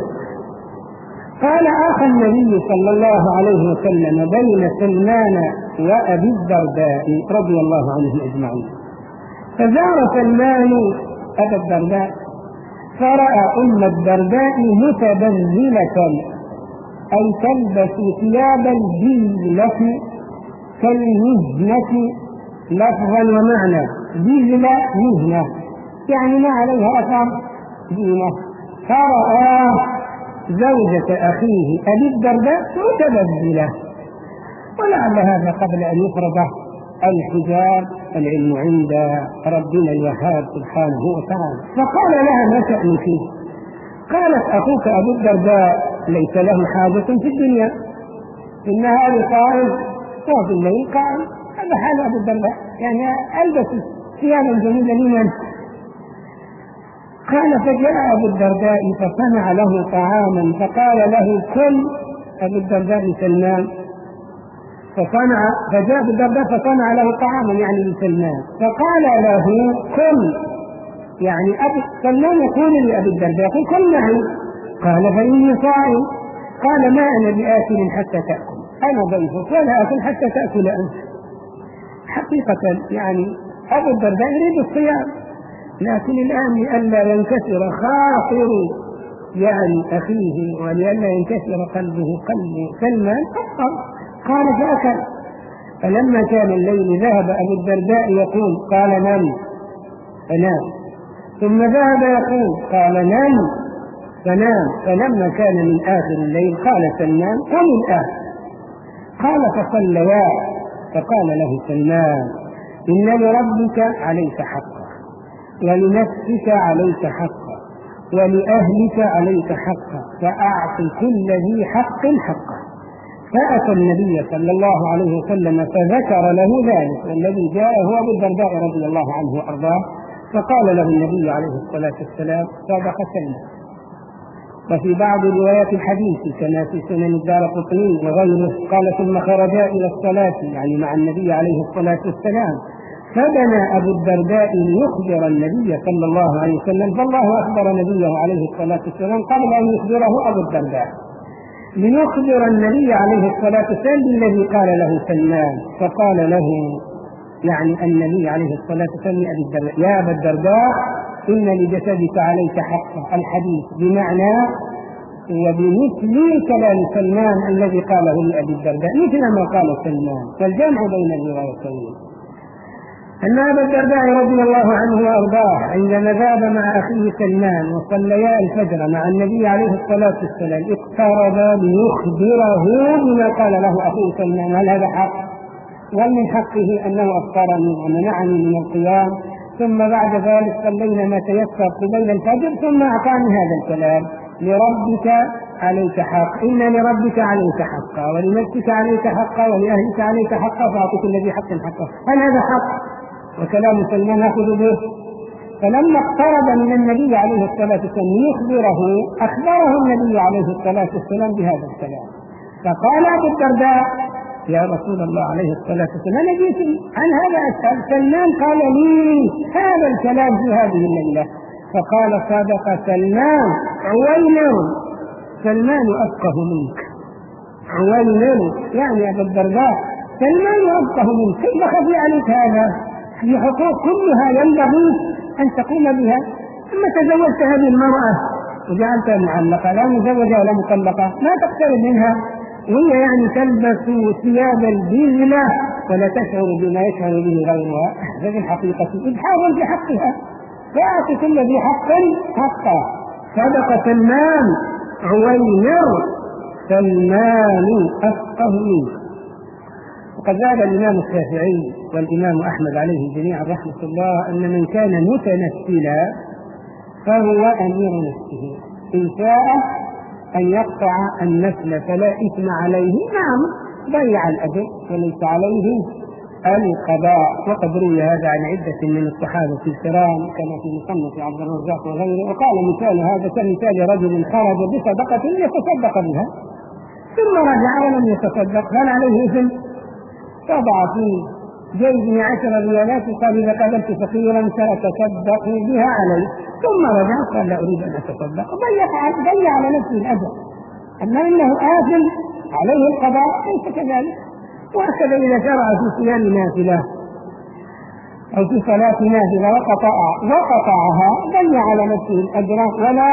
قال: آخى النبي صلى الله عليه وسلم بين سلمان وأبي الدرداء رضي الله عنهم أجمعين. فزار سلمان أبا الدرداء فرأى أم الدرداء متبذلة، أي تلبس ثياب الجيلة كالمهنة لفظا ومعنى. جيلة مهنة يعني ما عليها أثر زينة. فرأى زوجة أخيه أبي الدرداء متبذلة، ولعل هذا قبل أن يفرض الحجاب. العلم عند ربنا الوهاب سبحانه وتعالى. فقال لها: ما شأنك؟ قالت: أخوك أبو الدرداء ليس له حاجة في الدنيا، في النهار قائم وفي الليل قائم، هذا حال أبو الدرداء، يعني ألبس ثيابا جميلة لمن؟ قال: فجاء أبو الدرداء فصنع له طعاما فقال له: كل. أبو الدرداء سلمان، فصنع فجاء أبو الدرداء فصنع له طعاما يعني لسلمان، فقال له: كل، يعني أبو سلمان يقول لأبي الدرداء: كل معي. قال: فإني صائم. قال: ما أنا بآكل حتى تأكل. أنا ضيفك ولا أكل حتى تأكل أنت. حقيقة يعني أبو الدرداء يريد الصيام، لكن الآن لئلا ينكسر خاطر يعني أخيه ولئلا ينكسر قلبه قلب سلمان أفطر، قال فأكل. فلما كان الليل ذهب أبو الدرداء يقول قال نم فنام، ثم ذهب يقول قال نم فنام. فلما كان من آخر الليل قال سلمان قم الآن. قال فصليا، فقال له سلمان إن لربك عليك حقا ولنفسك عليك حقا ولأهلك عليك حقا فأعط كل ذي حق حقه. فأتى النبي صلى الله عليه وسلم فذكر له ذلك، والذي جاء هو أبو الدرداء رضي الله عنه وأرضاه، فقال له النبي عليه الصلاة والسلام صدق سلمان. وفي بعض روايات الحديث كما في سنن الدارقطني وغيره قال ثم خرجا إلى الصلاة يعني مع النبي عليه الصلاة والسلام، فبنى أبو الدرداء ليخبر النبي صلى الله عليه وسلم، فالله أخبر نبيه عليه الصلاة والسلام قبل أن يخبره أبو الدرداء، ليخبر النبي عليه الصلاة والسلام بالذي قال له سلمان. فقال له يعني النبي عليه الصلاة والسلام يا أبا الدرداء إن لجسدك عليك حقا، الحديث بمعنى وبمثل كلام سلمان الذي قاله لأبي الدرداء مثل ما قال سلمان، والجمع بين الروايتين. أن أبا الدرداء رضي الله عنه وأرضاه عندما ذهب مع أخيه سلمان وصليا الفجر مع النبي عليه الصلاة والسلام اقترب ليخبره بما قال له أخوه سلمان هل هذا حق؟ ومن حقه أنه أفطرني ومنعني من القيام، ثم بعد ذلك صلينا ما تيسر قبيل الفجر، ثم أعطاني هذا الكلام لربك عليك حق، إن لربك عليك حقا ولنفسك عليك حقا ولأهلك عليك حقا فأعط كل ذي حق حقه. هل هذا حق؟ وكلام سلمان نأخذ به. فلما اقترب من النبي عليه الصلاة والسلام يخبره أخبره النبي عليه الصلاة والسلام بهذا الكلام، فقال أبو الدرداء يا رسول الله عليه الصلاة والسلام أنا جئت عن هذا أسأل، سلمان قال لي هذا الكلام في هذه الليلة. فقال صدق سلمان عوينر، سلمان أفقه منك. عوينر يعني أبو الدرداء سلمان أفقه منك، كيف خفي عليك هذا؟ في حقوق كلها ينبغي أن تقوم بها. ثم تزوجت هذه المرأة وجعلتها معلقة لا مزوجة ولا مطلقة، ما تقترب منها وهي يعني تلبس ثياب البذلة ولا تشعر بما يشعر به غيرها، هذه الحقيقة إجحاف في حقها، فأعطي كل ذي حق حقه. صدق سلمان عوينر سلمان أفقه منه. وقد ذهب الإمام الشافعي والإمام أحمد عليه جميعا رحمة الله أن من كان متنفلا فهو أمير نفسه، إن شاء أن يقطع النسل فلا إثم عليه، نعم ضيع الأجر وليس عليه القضاء. وقد روي هذا عن عدة من الصحابة الكرام كما في مصنف عبد الرزاق وغيره، وقال مثال هذا كمثال رجل خرج بصدقة يتصدق بها ثم رجع ولم يتصدق، هل عليه إثم؟ وضع في جيبه عشر ريالات قال إذا قابلت فقيرا سأتصدق بها عليه، ثم رجع قال لا أريد أن أتصدق، ضيع على نفسه الأجر. أما إنه آثم عليه القضاء ليس كذلك. وهكذا إذا شرع في صيام نافلة أو في صلاة نافلة وقطع وقطعها ضيع على نفسه الأجر ولا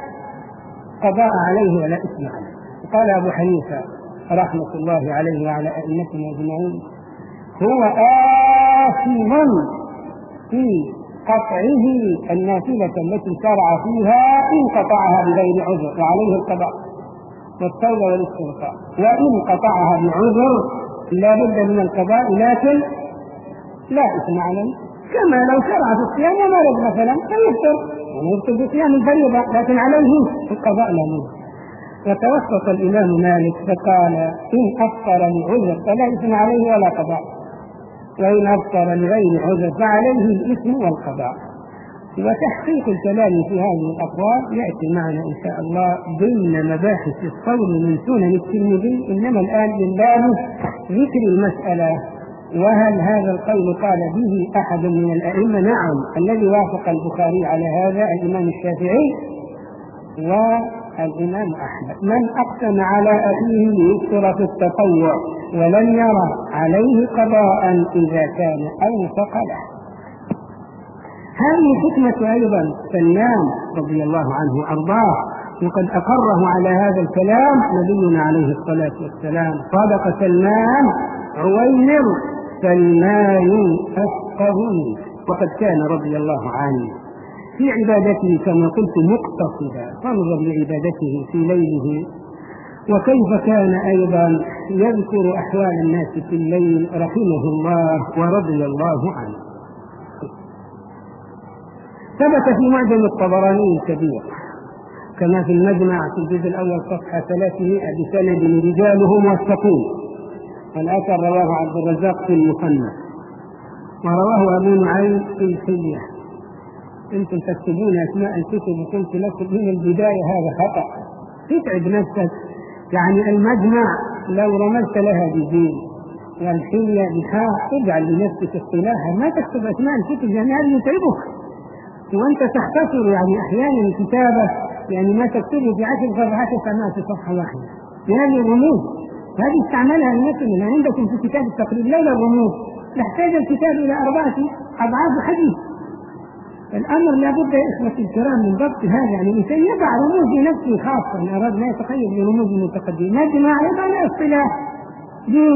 قضاء عليه ولا إثم عليه. قال أبو حنيفة رحمة الله عليه وعلى أئمتنا أجمعين هو آثم في قطعه النافلة التي شرع فيها إن قطعها بغير عذر وعليه القضاء والتوبة والاستغفار، وإن قطعها بعذر لا بد من القضاء لكن لا إثم عليه، كما لو شرع في الصيام ومرض مثلا فيفطر ويفطر في صيام الفريضة لكن عليه القضاء لا بد. وتوسط الإمام مالك فقال إن أفطر لعذر فلا إثم عليه ولا قضاء، وإن أفطر لغير عذر فعليه الإثم والقضاء. وتحقيق الكلام في هذه الأقوال يأتي معنا إن شاء الله ضمن مباحث الصوم من سنن الترمذي، إنما الآن من باب ذكر المسألة وهل هذا القول قال به أحد من الأئمة؟ نعم، الذي وافق البخاري على هذا الإمام الشافعي و الإمام أحمد: من أقسم على أخيه ليكثر في التطوع ولن يرى عليه قضاء إذا كان أوفق له. هذه حكمة أيضا سلمان رضي الله عنه وأرضاه، وقد أقره على هذا الكلام نبينا عليه الصلاة والسلام: صدق سلمان عويمر سلمان أفقه منه. وقد كان رضي الله عنه في عبادته كما قلت مقتصدا، فانظر لعبادته في ليله وكيف كان أيضا يذكر أحوال الناس في الليل رحمه الله ورضي الله عنه. ثبت في معجم الطبراني الكبير كما في المجمع في الجزء الأول صفحة ثلاثمائة بسند رجاله موثقون، والأثر رواه عبد الرزاق في المصنف ورواه أبو نعيم في الحلية. أنتم تكتبون أسماء الكتب وقلت لكم من البداية هذا خطأ، تتعب نفسك. يعني المجمع لو رمزت لها بجيم والحلية بحاء اجعل لنفسك اصطلاحا، ما تكتب أسماء الكتب لأن هذا يتعبك، وأنت تختصر يعني أحيانا الكتابة يعني ما تكتبه في عشر صفحات تسمعها في صفحة واحدة لهذه الرموز. هذه استعملها مثلا عندكم في كتاب التقريب لولا الرموز يحتاج الكتاب إلى أربعة أضعاف حديث. الأمر لابد يا إخوة الكرام من ضبط هذا، يعني الإنسان يضع رموز لنفسه خاصة إن أراد لا يتقيد برموز المتقدمين. نجمع يضع له اصطلاح جيم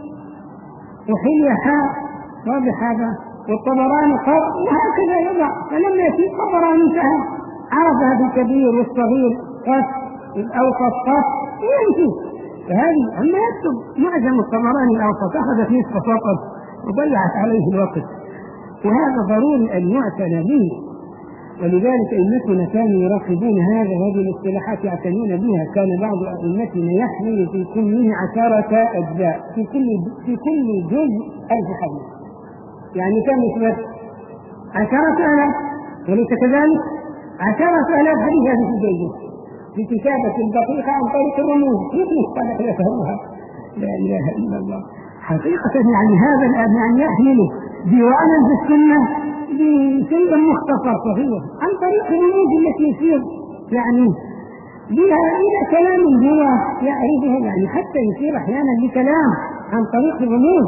وحلية حاء واضح هذا، والطبراني قر وهكذا يضع. فلما يأتي الطبراني انتهى عرفها في الكبير والصغير قف الأوسط قف يمشي. فهذه أما يكتب معجم الطبراني الأوسط أخذت نصف سطر وضيعت عليه الوقت، وهذا ضروري أن يعتنى به. ولذلك أئمتنا كانوا يراقبون هذا هذه الاصطلاحات يعتنون بها. كان بعض أئمتنا يحمل في كله عشرة أجزاء في كل في كل جزء ألف حديث، يعني كم يثبت عشرة آلاف وليس كذلك عشرة آلاف حديث هذه في الجزء في كتابة دقيقة عن طريق الرموز كيف مصطلح يفهمها. لا إله إلا الله. حقيقة يعني هذا الآن يعني يحمل ديوانا في السنة بشيء مختصر صغير عن طريق الرموز التي يصير يعني بها إلى كلام هو يعرفه، يعني حتى يصير أحيانا بكلام عن طريق الرموز.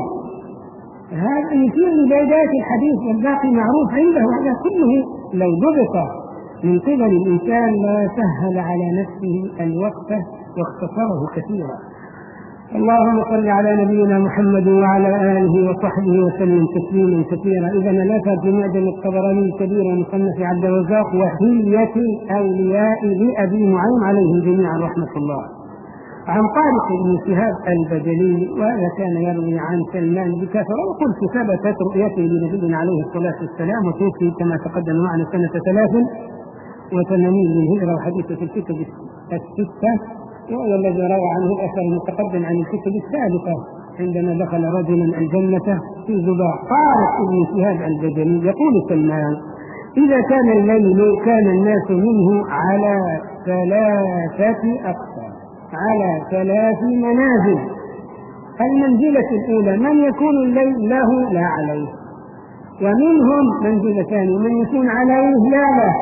هذا يصير لبداية الحديث والباقي معروف عنده. هذا كله لو ضبط من قبل الإنسان لا سهل على نفسه الوقت واختصره كثيرا. اللهم صل على نبينا محمد وعلى آله وصحبه وسلم تسليما كثيرا. إذا نفى في معجم الطبراني الكبير ومصنف عبد الرزاق وحلية الأولياء لأبي نعيم عليهم جميعا رحمة الله. عن طارق بن شهاب البجلي وهذا كان يروي عن سلمان بكثرة، وقلت ثبتت رؤيته لنبينا عليه الصلاة والسلام وتوفي كما تقدم معنا سنة ثلاث وثمانين للهجرة وحديثه في الكتب الستة، وهو الذي روى عنه الأثر المتقدم عن الكتب السابقة عندما دخل رجلا الجنة في زباع. طارق بن شهاب البجلي يقول سلمان: إذا كان الليل كان الناس منه على ثلاثة أقسام، على ثلاث منازل. المنزلة الأولى من يكون الليل له لا عليه، ومنهم منزلتان من يكون عليه لا له،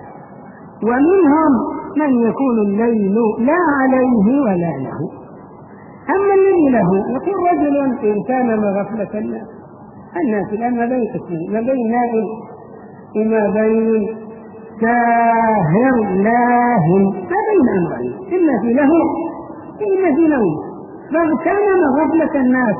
ومنهم من يكون الليل لا عليه ولا له. أما الذي له يقول رجل إن كان مغفلة الناس الناس الآن ما بين قسمين، ما بين نائم وما بين ساهر لاهٍ، ما بين أمرين، إما في له إما في نوم. فاغتنم غفلة الناس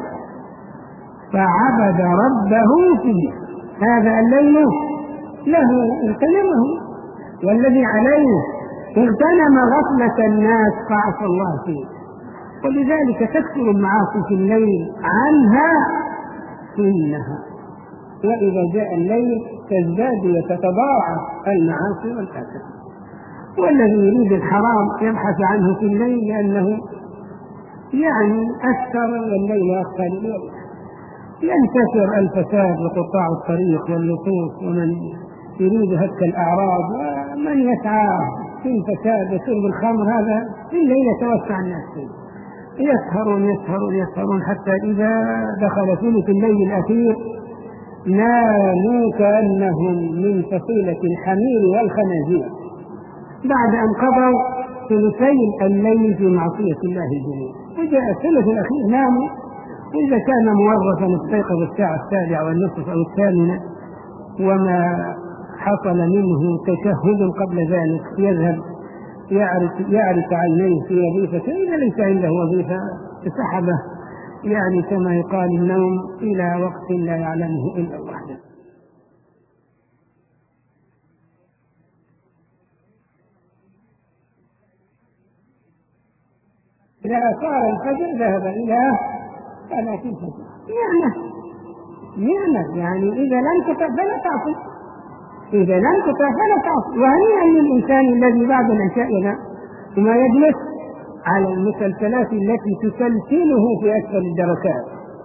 فعبد ربه فيه، هذا الليل له اغتنمه، والذي عليه اغتنم غفلة الناس فعصى الله فيه. ولذلك تكثر المعاصي في الليل عنها في النهار، وإذا جاء الليل تزداد وتتضاعف المعاصي والآثام. والذي يريد الحرام يبحث عنه في الليل لأنه يعني أكثر والليل أكثر الليل، ينتشر الفساد وقطاع الطريق واللصوص ومن يريد هتك الأعراض ومن يسعى في الفساد وشرب الخمر، هذا في الليل يتوسع الناس فيه، يسهرون يسهرون يسهرون حتى إذا دخل ثلث الليل الأخير ناموا كأنهم من فصيلة الحمير والخنازير، بعد أن قضوا ثلثي الليل في معصية الله الجليل، وجاء الثلث الأخير ناموا، وإذا كان موظفا استيقظ الساعة السابعة والنصف أو الثامنة وما حصل منه تشهد قبل ذلك يذهب يعرف يعرف عينيه في وظيفة، إذا ليس عنده وظيفة سحبه يعني كما يقال النوم إلى وقت لا يعلمه إلا الله. إذا صار الفجر ذهب إلى صلاة الفجر نعمة نعمة، يعني إذا لم تطع فلا تعصي، إذا لم تطع فلا تعصي. وهنيئا للإنسان الذي بعد العشاء ينام ثم يجلس على المسلسلات التي تسلسله في أسفل الدركات.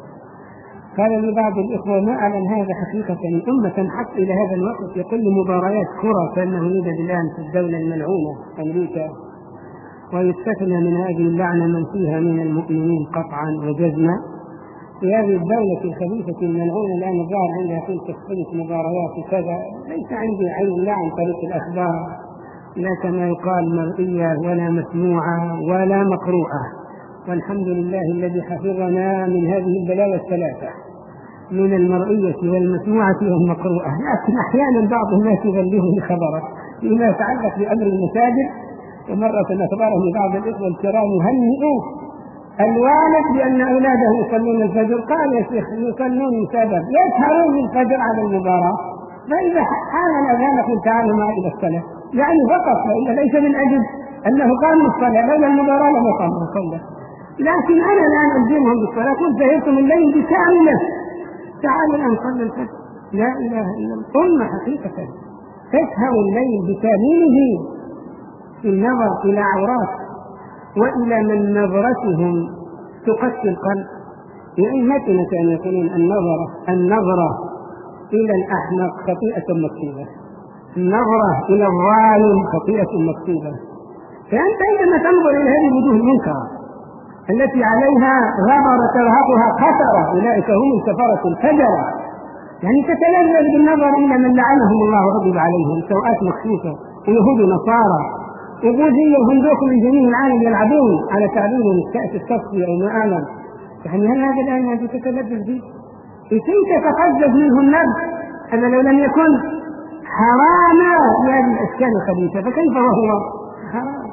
قال لي بعض الإخوة ما أعلم هذا حقيقة الأمة تنحط إلى هذا الوقت، يقول مباريات كرة كأنه يوجد الآن في الدولة الملعونة أمريكا، ويستثنى من هذه اللعنة من فيها من المؤمنين قطعا وجزما. في هذه الدولة الخبيثة الملعونة الآن الظاهر عندها يكون تسلسل مباريات وكذا، ليس عندي عين لا عن طريق الأخبار لا كما يقال مرئية ولا مسموعة ولا مقروءة، والحمد لله الذي حفظنا من هذه البلاوي الثلاثة، من المرئية والمسموعة والمقروءة. لكن أحيانا بعض الناس يبلغني خبرا فيما يتعلق بأمر المساجد، ومرة أخبرني بعض الإخوة الكرام يهنئوا الوالد بأن أولاده يصلون الفجر، قال يا شيخ يصلون سبب يسهرون الفجر على المباراة، فإذا حان الأذان قل تعالوا معي إلى الصلاة، يعني فقط، فإذا ليس من أجل أنه قام الصلاة، لولا المباراة لما قام الصلاة. لكن أنا الآن ألزمهم بالصلاة، قل سهرتم الليل بكامله تعالوا الآن صلوا الفجر. لا إله إلا الله. أمة حقيقة تسهر الليل بكامله في النظر إلى عورات وإلى من نظرتهم تقسي القلب. لأئمتنا كانوا يقولون النظرة النظرة إلى الأحمق خطيئة مكتوبة، النظرة إلى الظالم خطيئة مكتوبة. فأنت عندما تنظر إلى هذه الوجوه المنكرة التي عليها غبر ترهقها خطرة، أولئك هم الكفرة الفجرة، يعني تتلذذ بالنظر إلى من لعنهم الله وغضب عليهم، سوءات مخصوصة ويهود ونصارى وبوذية وهندوك من جميع العالم يلعبون على تعبير الكأس التصفي أو ما أعلم. يعني هل هذا الآن الذي تتلذذ به؟ كيف تتقذف منه النفس؟ هذا لو لم يكن حراما لهذه الأشكال الخبيثة فكيف وهو حرام؟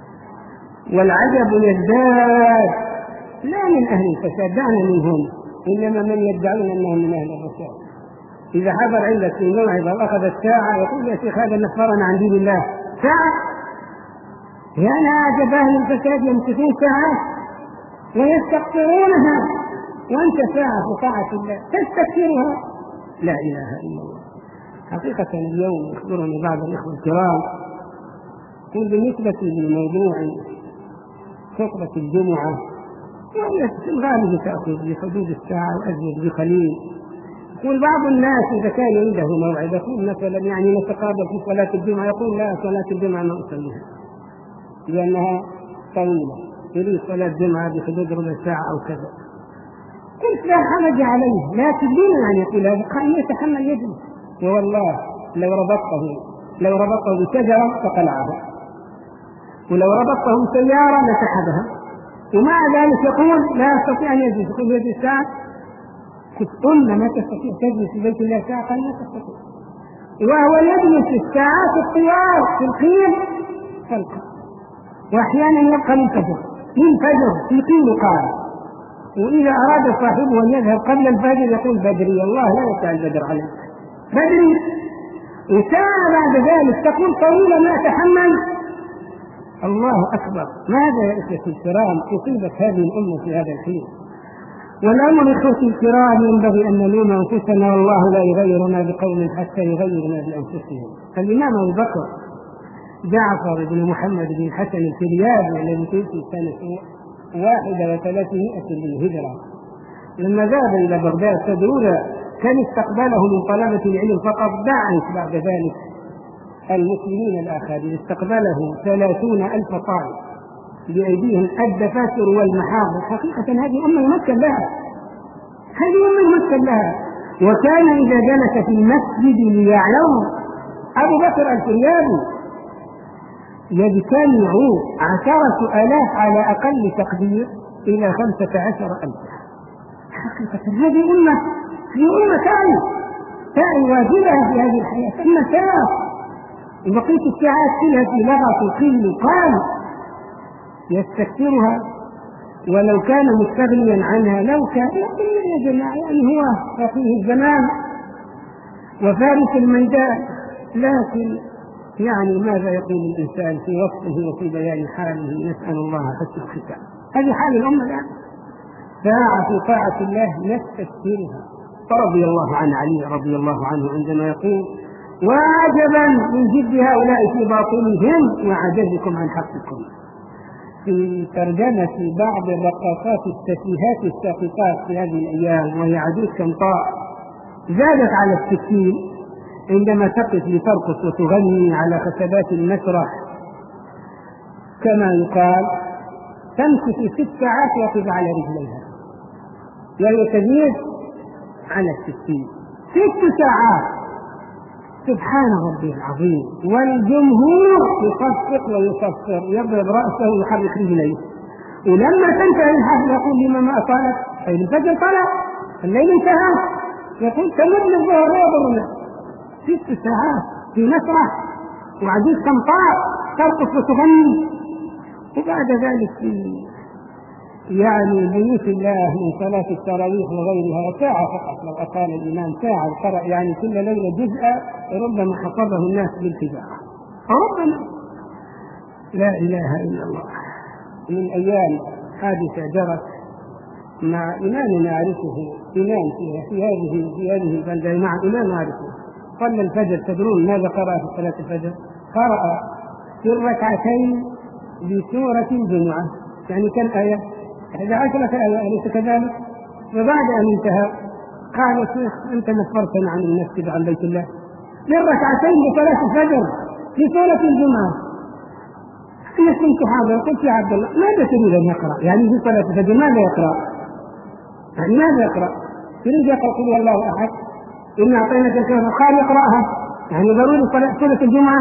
والعجب يزداد لا من أهل الفساد دعنا منهم، إنما من يدعون أنهم من أهل الرشاد. إذا حضر عندك في موعظة وأخذ الساعة يقول يا شيخ هذا نفرنا عن دين الله، ساعة؟ يعني عجب أهل الفساد يمسكون ساعات ويستقصرونها، وأنت ساعة في طاعة الله تستكثرها. لا إله إلا الله. حقيقة اليوم يخبرني بعض الإخوة الكرام يقول بالنسبة لموضوع خطبة الجمعة وهي في الغالب تأخذ بحدود الساعة وأزيد بقليل، يقول بعض الناس إذا كان عنده موعد يقول مثلا يعني نتقابل في صلاة الجمعة، يقول لا صلاة الجمعة ما أصليها لأنها طويلة، يريد صلاة الجمعة بحدود ربع ساعة أو كذا. قلت لا حرج عليه، لكن دون أن يقول هذا قال يتحمل يده، والله لو ربطته لو ربطه بشجرة فقلعها، ولو ربطه بسيارة لسحبها، ومع ذلك يقول لا أستطيع أن يجلس. يقول يجلس ساعة، كنت قلنا ما تستطيع تجلس في بيت الله ساعة، قال لا تستطيع، وهو يجلس الساعات الطوال في القيل فالقى، وأحيانا يبقى للفجر للفجر في قيل قال. وإذا أراد صاحبه أن يذهب قبل الفجر يقول بدري، الله لا يسعى البدر عليك بدري، وساعة بعد ذلك تقول طويلة ما أتحمل. الله أكبر. ماذا يا إخوتي الكرام تصيبت هذه الأمة في هذا الحين؟ والأمر إخوتي الكرام ينبغي أن نلوم أنفسنا، والله لا يغيرنا بقوم حتى يغيرنا بأنفسهم. الإمام أبو بكر جعفر بن محمد بن حسن الفريابي الذي توفي سنة واحدة وثلاثمائة للهجرة لما ذهب إلى بغداد تدور كان استقبله من طلبة العلم فقط، دعا بعد ذلك المسلمين الآخرين استقبله ثلاثون ألف طالب بأيديهم الدفاتر والمحاضر. حقيقة هذه أمة يمكن لها، هذه أمة يمكن لها. وكان إذا جلس في المسجد ليعلم أبو بكر الفريابي يجتمع عشرة آلاف على أقل تقدير إلى خمسة عشر ألف. حقيقة هذه أمة في أمة تعي تعي واجبها في هذه الحياة، أما ساعة وبقية الساعات كلها في لغة قل قال يستكثرها، ولو كان مستغنيا عنها لو كان يا جماعة يعني هو فقيه الزمان وفارس الميدان، لكن يعني ماذا يقول الإنسان في وصفه وفي بيان حاله؟ نسأل الله حسن الختام. هذه حال الأمة الآن، ساعة في طاعة الله نستكثرها. فرضي الله عن علي رضي الله عنه عندما يقول وعجبا من جد هؤلاء في باطلهم وعجزكم عن حقكم. في ترجمة بعض الرقاصات السفيهات الساقطات في هذه الأيام وهي عجوز كمطاء زادت على الستين عندما تقف لترقص وتغني على خشبات المسرح كما يقال تمكث ست ساعات وقف على رجليها، وهي تزيد على الستين ست ساعات. سبحان ربي العظيم. والجمهور يصفق ويصفر يضرب رأسه ويحرك رجليه، ولما تنتهي الحفلة يقول لما ما أطالت؟ أي الفجر طلع الليل انتهى، يقول تمر الظهر لا يضرنا. ست ساعات في مسرح وعجوز كمطاء ترقص وتغني، وبعد ذلك في يعني بيوت الله من صلاة التراويح وغيرها ساعة فقط. لو أطال الإمام ساعة قرأ يعني كل ليلة جزءا ربما حفظه الناس بالتباع. ربنا لا إله إلا الله. من أيام حادثة جرت مع إمام نعرفه، إمام في هذه في هذه البلدة مع إمام نعرفه صلى الفجر. تدرون ماذا قرأ في صلاة الفجر؟ قرأ في الركعتين بسورة الجمعة، يعني كم آية؟ إحدى عشرة آية، أليس كذلك؟ وبعد أن انتهى قال يا شيخ أنت نفرتنا عن المسجد عن بيت الله للركعتين بصلاة الفجر في سورة الجمعة. أنا كنت حاضر قلت يا عبد الله ماذا تريد أن يقرأ؟ يعني في صلاة الفجر ماذا يقرأ؟ يعني ماذا يقرأ؟ تريد يقرأ قل هو الله أحد إنا أعطيناك الكوثر قال يقرأها، يعني ضروري صلاة سورة الجمعة؟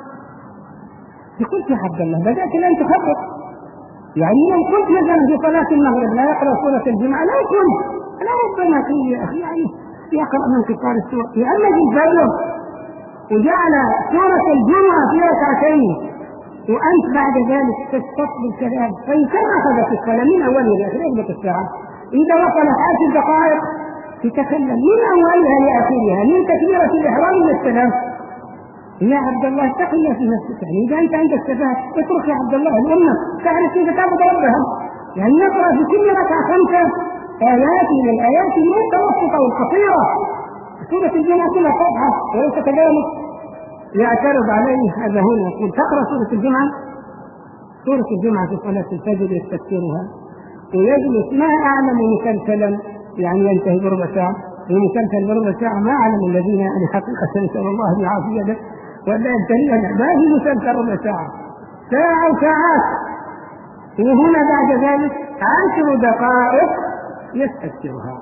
قلت يا عبد الله بدأت الآن تخبط، يعني لو كنت مثلا في صلاة المغرب لا يقرأ سورة الجمعة لا كنت أنا ربما في يا أخي يعني يقرأ من قصار السور، لأن في الفجر وجعل سورة الجمعة في ركعتين وأنت بعد ذلك تستقبل الكلام. فإن كان أخذت الصلاة من أولها لآخر يضبط الساعة، إذا وصلت عشر دقائق تتكلم من أولها لآخرها من تكبيرة الإحرام إلى السلام. يا عبد الله اتق الله في نفسك، يعني إذا أنت عندك ثبات اترك يا عبد الله الأمة تعرف كيف تعبد ربها، يعني نقرأ في كل ركعة خمسة آيات من الآيات المتوسطة والقصيرة. سورة الجمعة كلها صفحة وليس كذلك. يعترض عليه هذا هنا يقول تقرأ سورة الجمعة؟ سورة الجمعة في صلاة الفجر يستكثرها ويجلس ما أعلم مسلسلا يعني ينتهي بربع ساعة، ومسلسل بربع ساعة ما أعلم الذين يعني حقيقة نسأل الله العافية ولا يبتلينا ما هي مسلسل ربع ساعة ساعة وساعات، وهنا بعد ذلك عشر دقائق يستكثرها.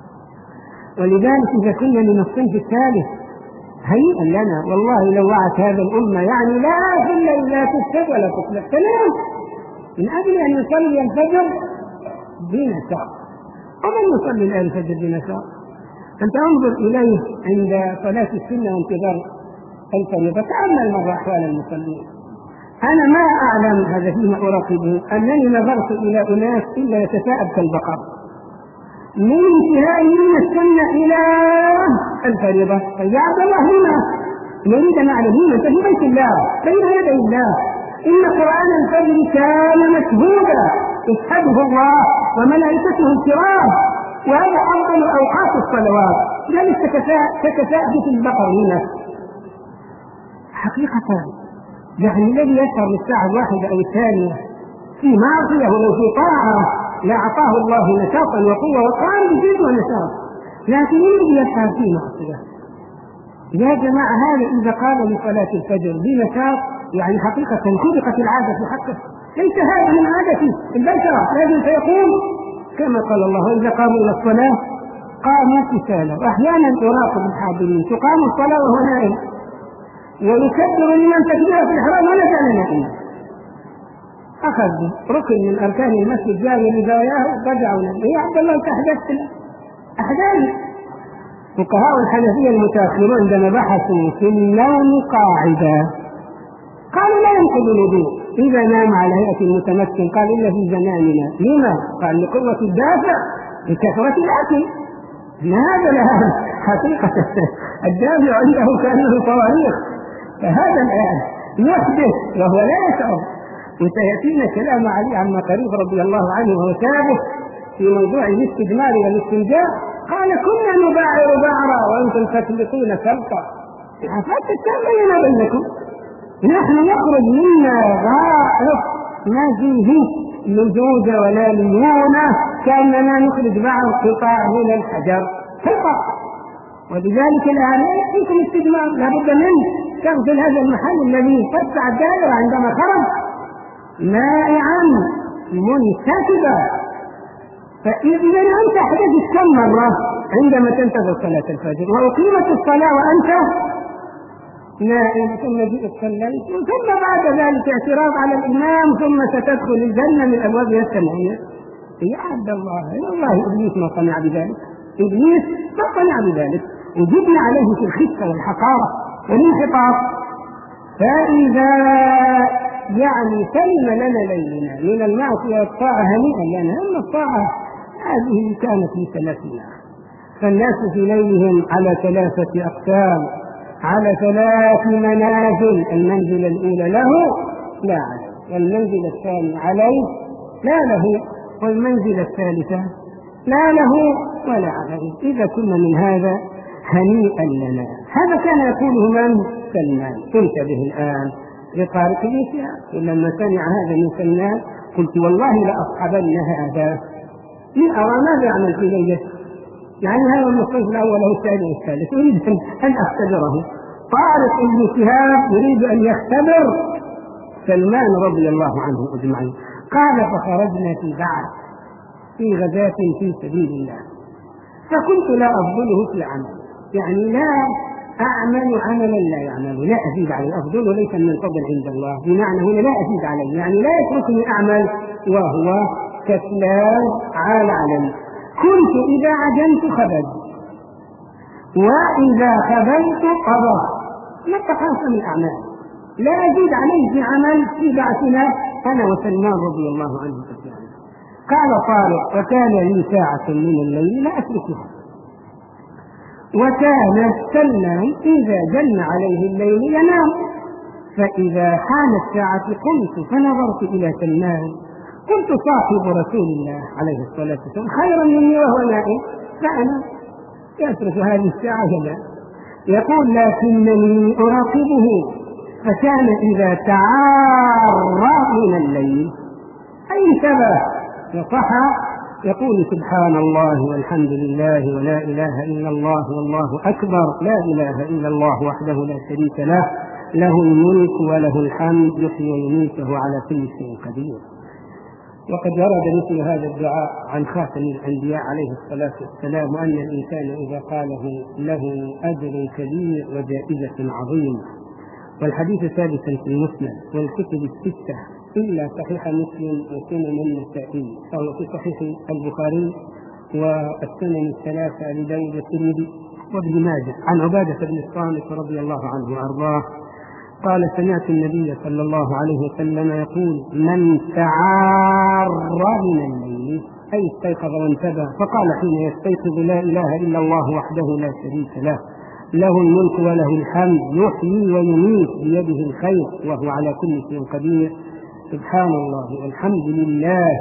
ولذلك إذا كنا من الصنف الثالث هيئا لنا والله لو وعت هذا الأمة يعني لا في الليل لا تكتب ولا تطلق تنام من أجل أن يصلي الفجر بنشاط. ومن يصلي الآن الفجر بنشاط؟ أنت انظر إليه عند صلاة السنة وانتظار الفريضة، تأمل مرة أحوال المصلين. أنا ما أعلم هذا فيما أراقبه أنني نظرت إلى أناس إلا يتثاءب كالبقر من انتهاء من السنة إلى الفريضة. فيا عبد الله هنا نريد أن نعلم هنا أنت في بيت الله بين يدي الله إن قرآن الفجر كان مشهودا يشهده الله وملائكته الكرام وهذا أفضل أوقات الصلوات. ذلك تتثاءب في البقر هنا حقيقة، يعني الذي يسهر للساعة الواحدة أو الثانية في معصية ولو في طاعة لأعطاه الله نشاطا وقوة وقال بجد ونشاط، لكن الذي يسهر في معصية يا جماعة هذا إذا قال لصلاة الفجر بنشاط يعني حقيقة خلقت العادة في حقه، ليس هذا من عادة البشر لازم سيقول كما قال الله إذا قاموا إلى الصلاة قاموا كسالى. وأحيانا أراقب الحاضرين تقام الصلاة وهو نائم ويكبر لمن تكبيرة في الإحرام ولا كان نائما أخذ ركن من أركان المسجد جاء لزواياه ورجعوا له، يا عبد الله أنت أحدثت أحداث. فقهاء الحنفية المتأخرون عندما بحثوا في النوم قاعدة قالوا لا ينقض الوضوء إذا نام على هيئة المتمكن، قال إلا في زماننا. لما؟ قال لقوة الدافع لكثرة الأكل. هذا لها حقيقة الدافع عنده كأنه صواريخ، فهذا الآن يحدث وهو لا يشعر. وسيأتينا كلام علي عما قريب رضي الله عنه وهو ثابت في موضوع الاستجمار والاستنجاء، قال كنا نباعر بعرا وأنتم تسلطون سلطا، فتتبين بينكم. نحن نخرج منا غائط ما فيه لزوج ولا ليونة، كأننا نخرج بعض قطاع من الحجر فقط. ولذلك الآن يكفيكم استجمار، لابد منه تغسل هذا المحل الذي فتح الدائرة عندما خرج مائعا منتسبا. فإذا أنت أحدثت كم مرة عندما تنتظر صلاة الفجر وأقيمت الصلاة وأنت نائم، ثم جئت صليت، ثم بعد ذلك اعتراض على الإمام، ثم ستدخل الجنة من أبوابها السمعية. يا عبد الله، والله إبليس ما قنع بذلك، إبليس ما قنع بذلك، وجبنا عليه في الخفة والحقارة والانحطاط. فإذا يعني سلم لنا ليلنا من المعصية والطاعة هنيئا لنا، أما الطاعة هذه كانت لسلفنا. فالناس في ليلهم على ثلاثة أقسام، على ثلاث منازل: المنزل الأولى له لا عليه، والمنزل الثاني عليه لا له، والمنزل الثالثة لا له ولا عليه. إذا كنا من هذا هنيئا لنا. هذا كان يقوله من؟ سلمان. انتبه الآن لطارق بن شهاب، ولما سمع هذا من سلمان قلت والله لأصحبن هذا من أرى ماذا يعمل في ليلة، يعني هذا الصنف الأول والثاني والثالث، أريد أن أختبره. طارق بن شهاب يريد أن يختبر سلمان رضي الله عنه أجمعين. قال فخرجنا في بعث في غزاة في سبيل الله، فكنت لا أفضله في العمل، يعني لا أعمل عملا لا يعمل، لا أزيد عليه، أفضله ليس من فضل عند الله، بمعنى هنا لا أزيد عليه، يعني لا يتركني أعمل وهو كسلان عال عليه. كنت إذا عجنت خبز وإذا خبزت قضى، ما تقاسم الأعمال، لا أزيد عليه في عمل في بعثنا أنا وسلمان رضي الله عنه. قال طارق وكان لي ساعة من الليل لا أتركها، وكان سلمان إذا جن عليه الليل ينام، فإذا حانت ساعة قمت فنظرت إلى سلمان، قلت صاحب رسول الله عليه الصلاة والسلام خيرا مني وهو نائم، فأنا يترك هذه الساعة هنا. يقول لكنني أراقبه، فكان إذا تعار من الليل أي انتبه وصحى يقول سبحان الله والحمد لله ولا إله إلا الله والله أكبر، لا إله إلا الله وحده لا شريك له، له الملك وله الحمد، يحيي ويميت وهو على كل شيء قدير. وقد ورد مثل هذا الدعاء عن خاتم الأنبياء عليه الصلاة والسلام، وأن الإنسان إذا قاله له أجر كبير وجائزة عظيمة. والحديث ثابت في المسند والكتب الستة إلا صحيح مسلم وسنن النسائي، فهو في صحيح البخاري والسنن الثلاثة لداود الترمذي وابن ماجه، عن عبادة بن الصامت رضي الله عنه وأرضاه قال سمعت النبي صلى الله عليه وسلم يقول من تعار من الليل أي استيقظ وانتبه، فقال حين يستيقظ لا إله إلا الله وحده لا شريك له، له الملك وله الحمد، يحيي ويميت بيده الخير وهو على كل شيء قدير، سبحان الله والحمد لله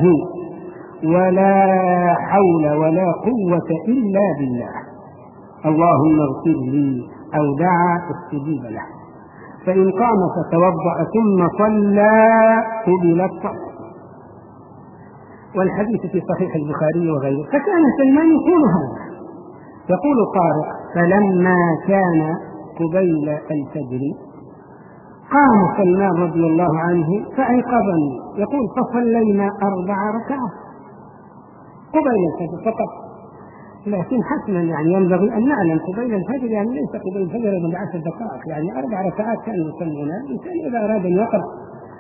ولا حول ولا قوة إلا بالله، اللهم اغفر لي، أو دعا استجيب له، فإن قام فتوضأ ثم صلى قبلت صلاته. والحديث في صحيح البخاري وغيره. فكان سلمان يقول هذا، يقول طارق فلما كان قبيل الفجر قام سلمان رضي الله عنه فأيقظني، يقول فصلينا أربع ركعات قبيل الفجر فقط، لكن حتما يعني ينبغي أن نعلم قبيل الفجر يعني ليس قبيل الفجر من بعشر دقائق، يعني أربع ركعات كانوا يصلونها الإنسان إذا أراد أن يقرأ.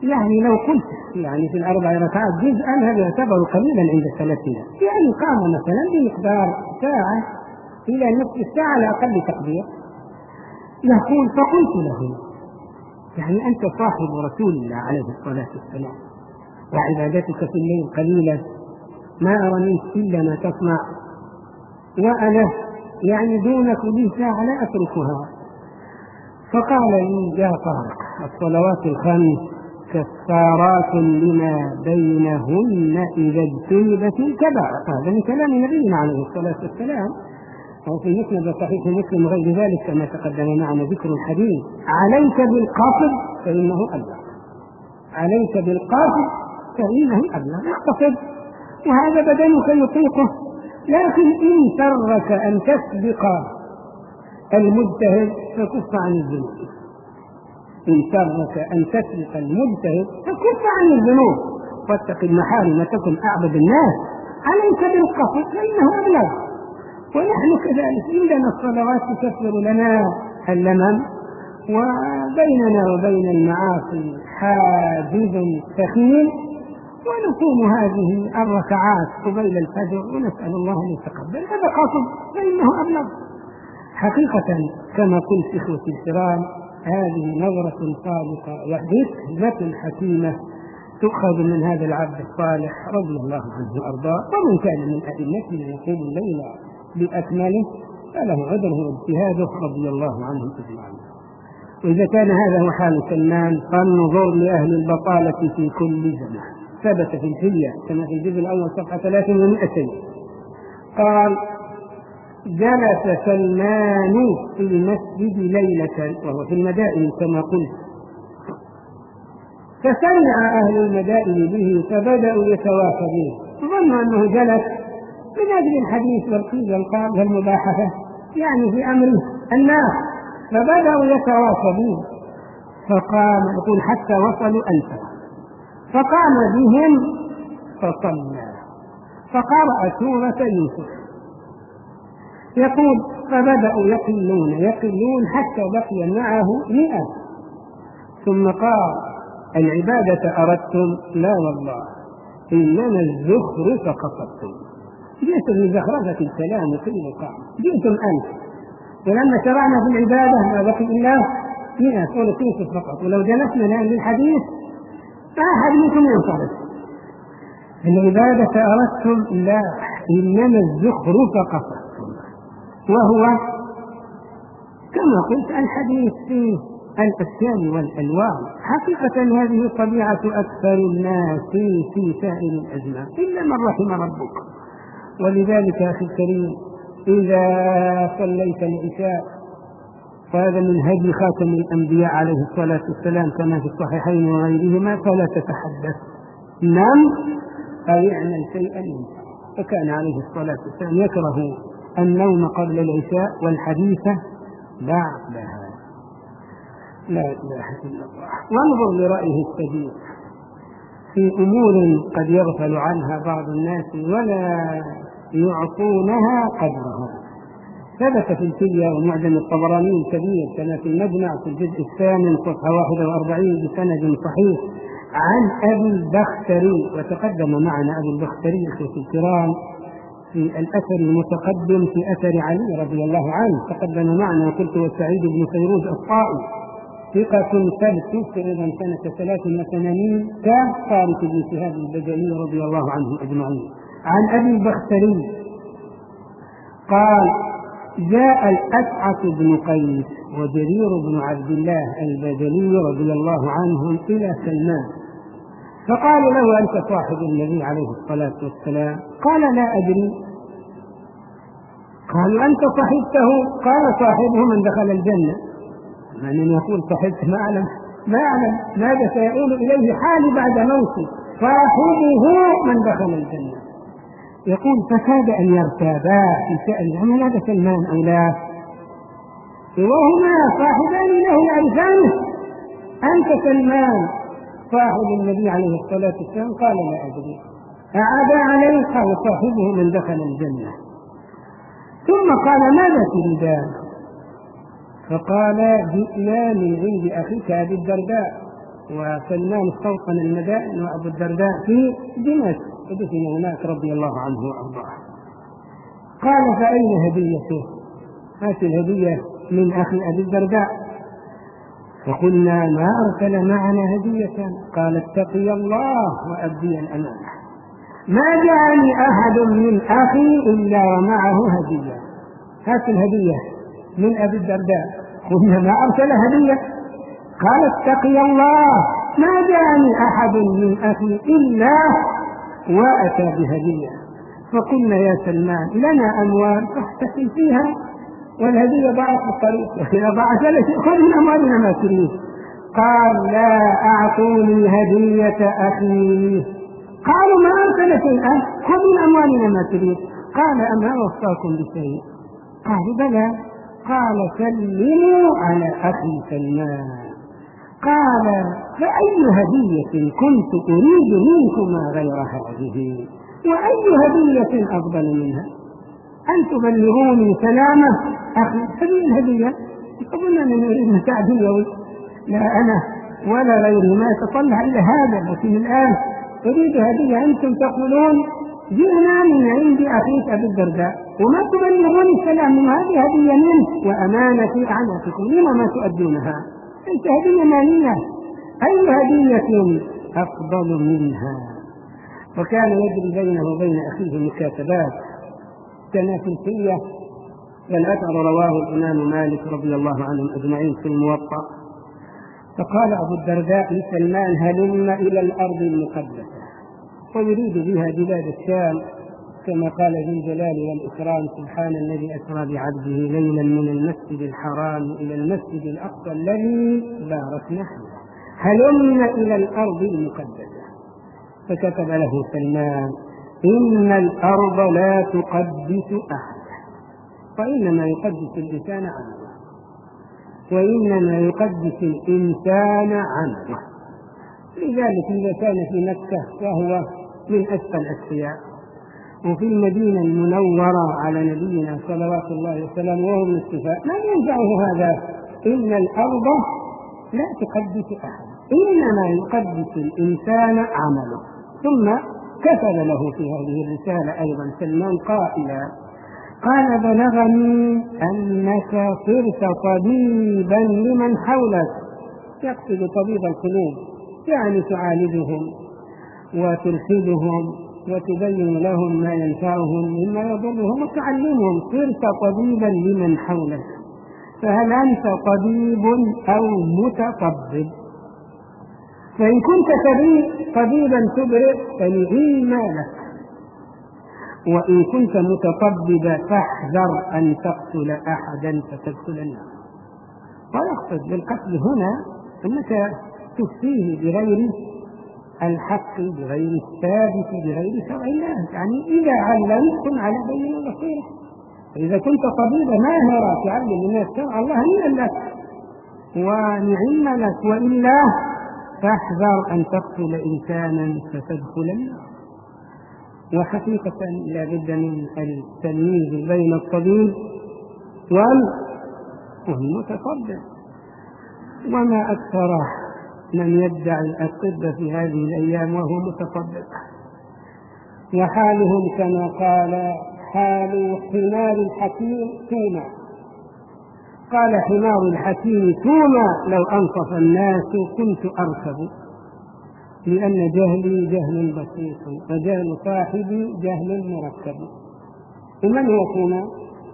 يعني لو قلت يعني في الأربع ركعات جزءا هذا يعتبر قليلا عند سلفنا، يعني قام مثلا بمقدار ساعة إلى نصف الساعة على أقل تقدير. يقول فقلت له يعني أنت صاحب رسول الله عليه الصلاة والسلام وعبادتك في الليل قليلة، ما أرى منك إلا ما تصنع، وأنا يعني دونك لي ساعة لا أتركها. فقال لي يا طارق الصلوات الخمس كفارات لما بينهن إذا اجتنبت الكبائر. هذا من كلام نبينا عليه الصلاة والسلام، وفي مسند صحيح مسلم وغير ذلك كما تقدم معنا ذكر الحديث: عليك بالقاصد فإنه أبلغ، عليك بالقاصد فإنه أبلغ. اقتصد وهذا بدنك يطيقه، لكن إن سرك أن تسبق المجتهد فكف عن الذنوب. إن سرك أن تسبق المجتهد فكف عن الذنوب واتق المحارم تكن أعبد الناس. عليك بالقصد فإنه أبلغ. ونحن كذلك عندنا الصلوات تكفر لنا اللمم، وبيننا وبين المعاصي حاجز ثقيل، ونقوم هذه الركعات قبيل الفجر ونسأل الله أن يتقبل. هذا قصد فإنه أبلغ. حقيقة كما قلت إخوتي الكرام، هذه نظرة صادقة وحكمة حكيمة تؤخذ من هذا العبد الصالح رضي الله عنه وأرضاه، ومن كان من أئمتنا يقوم الليل بأكمله فله عذره واجتهاده رضي الله عنهم أجمعين. وإذا كان هذا هو حال سلمان فانظر لأهل البطالة في كل زمان. ثبت في الحلية كما في الجزء الأول صفحة ثلاث ومئتين قال: جلس سلمان في المسجد ليلة وهو في المدائن كما قلت، فسمع أهل المدائن به فبدأوا يتوافدون، ظنوا أنه جلس من أجل الحديث والقيل والقال والمباحثة يعني في أمر الناس، فبدأوا يتوافدون. فقام يقول حتى وصلوا ألفا، فقام بهم فصلى فقرأ سورة يوسف. يقول فبدأوا يقلون يقلون حتى بقي معه مئة، ثم قال: العبادة أردتم؟ لا والله، إنما الزخرف قصدتم. جئتم لزخرفة الكلام وكل قام، جئتم أنت، ولما شرعنا في العبادة ما بقي إلا مئة سورة يوسف فقط، ولو جلسنا الآن للحديث ما أحد منكم ينصرف. العبادة أردتم؟ لا، إنما الزخرف قصدتم. وهو كما قلت الحديث في الأشكال والألوان. حقيقة هذه طبيعة أكثر الناس في سائر الأزمان إلا من رحم ربك. ولذلك أخي الكريم إذا صليت العشاء، وهذا من هدي خاتم الأنبياء عليه الصلاة والسلام كما في الصحيحين وغيرهما: فلا تتحدث، نم أو اعمل شيئا ينفع. فكان عليه الصلاة والسلام يكره النوم قبل العشاء والحديث بعدها. لا إله إلا الله. وانظر لرأيه السديد في أمور قد يغفل عنها بعض الناس ولا يعطونها قدرها. ثبت في الكلية ومعجم الطبراني الكبير كما في المجمع في الجزء الثامن صفحة واحد وأربعين بسند صحيح عن أبي البختري، وتقدم معنا أبي البختري في الكرام في الأثر المتقدم في أثر علي رضي الله عنه، تقدم معنا وقلت وسعيد بن فيروز الطائي ثقة ثبت أيضا سنة ثلاث وثمانين كطارق بن شهاب البجلي رضي الله عنه أجمعين. عن أبي البختري قال: جاء الأسعة بن قيس وجرير بن عبد الله البجلي رضي الله عنهم إلى سلمان، فقال له: أنت صاحب النبي عليه الصلاة والسلام؟ قال: لا أدري. قالوا: أنت صحبته؟ قال: صاحبه من دخل الجنة. من يقول صحبت ما أعلم ما أعلم ماذا سيقول إليه حالي بعد موته. صاحبه من دخل الجنة. يقول فكاد أن يرتابا في شأن أن هذا سلمان أو لا، وهما صاحبان له يعرفانه. أنت سلمان صاحب النبي عليه الصلاة والسلام؟ قال: لا أدري. أعاد عليه؟ قال: صاحبه من دخل الجنة. ثم قال: ماذا تريدان؟ فقال: جئنا من عند أخيك أبي الدرداء وسلمان استوطن المدائن وأبو الدرداء في دمشق ودفن هناك رضي الله عنه وأرضاه. قال فأين هديته؟ هات الهدية من أخي أبي الدرداء. فقلنا ما أرسل معنا هدية. قال اتقي الله وأدي الأمانة، ما جاءني أحد من أخي إلا ومعه هدية. هات الهدية من أبي الدرداء. قلنا ما أرسل هدية. قال اتقي الله، ما جاءني أحد من أخي إلا وأتى بهدية. فقلنا يا سلمان لنا أموال تحتفل فيها والهدية ضاعت في الطريق، وإذا ضاعت لا خذ من أموالنا ما تريد. قال لا أعطوني هدية أخي. قالوا ما أرسل شيئا، خذ من أموالنا ما تريد. قال أما وصاكم بشيء؟ قالوا بلى. قال سلموا على أخي سلمان. قال فأي هدية كنت أريد منكما غير هذه، وأي هدية أفضل منها؟ أن تبلغوني سلامة أخي. هذه الهدية قلنا أن نريد متاع دنيوي، لا أنا ولا غيري ما يتطلع إلا هذا، لكن الآن أريد هدية. أنتم تقولون جئنا من عند أخيك أبي الدرداء وما تبلغوني سلام، هذه هدية منه وأمانة في أعناقكم، لما ما تؤدونها؟ أنت هدية مالية، أي هدية أفضل منها؟ وكان يجري بينه وبين أخيه مكاتبات تنافسية، والأثر رواه الإمام مالك رضي الله عنهم أجمعين في الموطأ. فقال أبو الدرداء لسلمان هلم إلى الأرض المقدسة، ويريد بها بلاد الشام، كما قال ذو الجلال والإكرام سبحان الذي أسرى بعبده ليلا من المسجد الحرام إلى المسجد الأقصى الذي باركنا حوله، هلم إلى الأرض المقدسة. فكتب له سلمان إن الأرض لا تقدس أحد، وإنما يقدس الإنسان عمله، وإنما يقدس الإنسان عمله. لذلك إذا كان في مكة وهو من أسفل الأسفياء، وفي المدينة المنورة على نبينا صلوات الله وسلامه وهو من الصفاء، ما ينفعه هذا. إن الأرض لا تقدس أحد، إنما يقدس الإنسان عمله. ثم كتب له في هذه الرسالة أيضا سلمان قائلا قال بلغني أنك صرت طبيبا لمن حولك، يقصد طبيب القلوب، يعني تعالجهم وترشدهم وتبين لهم ما ينفعهم مما يضرهم وتعلمهم، صرت طبيبا لمن حولك، فهل أنت طبيب أو متطبب؟ فإن كنت طبيبا تبرئ فنعم لك، وإن كنت متطببا فاحذر أن تقتل أحدا فتدخل النار. ويقصد بالقتل هنا أنك تفتيه بغير الحق، بغير الثابت، بغير شرع الله، يعني إذا علمت كن على بين بصيرة. إذا كنت طبيبا ماهرا تعلم الناس شرع الله هنيئا لك ونعم لك، وإلا فاحذر أن تقتل إنسانا فتدخل النار. وحقيقة لا بد من التمييز بين الطبيب والمتطبب، وما أكثر من يدعي الطب في هذه الأيام وهو متطبب، وحالهم كما قال حال حمار الحكيم توما. قال حمار الحكيم توما لو أنصف الناس كنت أركب، لأن جهلي جهل بسيط وجهل صاحبي جهل مركب. ومن هو توما؟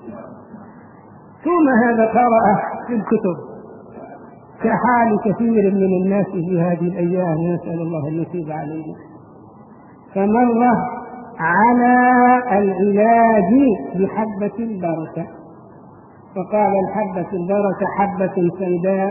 توما هذا قرأ في الكتب كحال كثير من الناس في هذه الأيام، نسأل الله أن يتوب علينا. فمر على العلاج بحبة البركة، فقال الحبة البركة حبة سوداء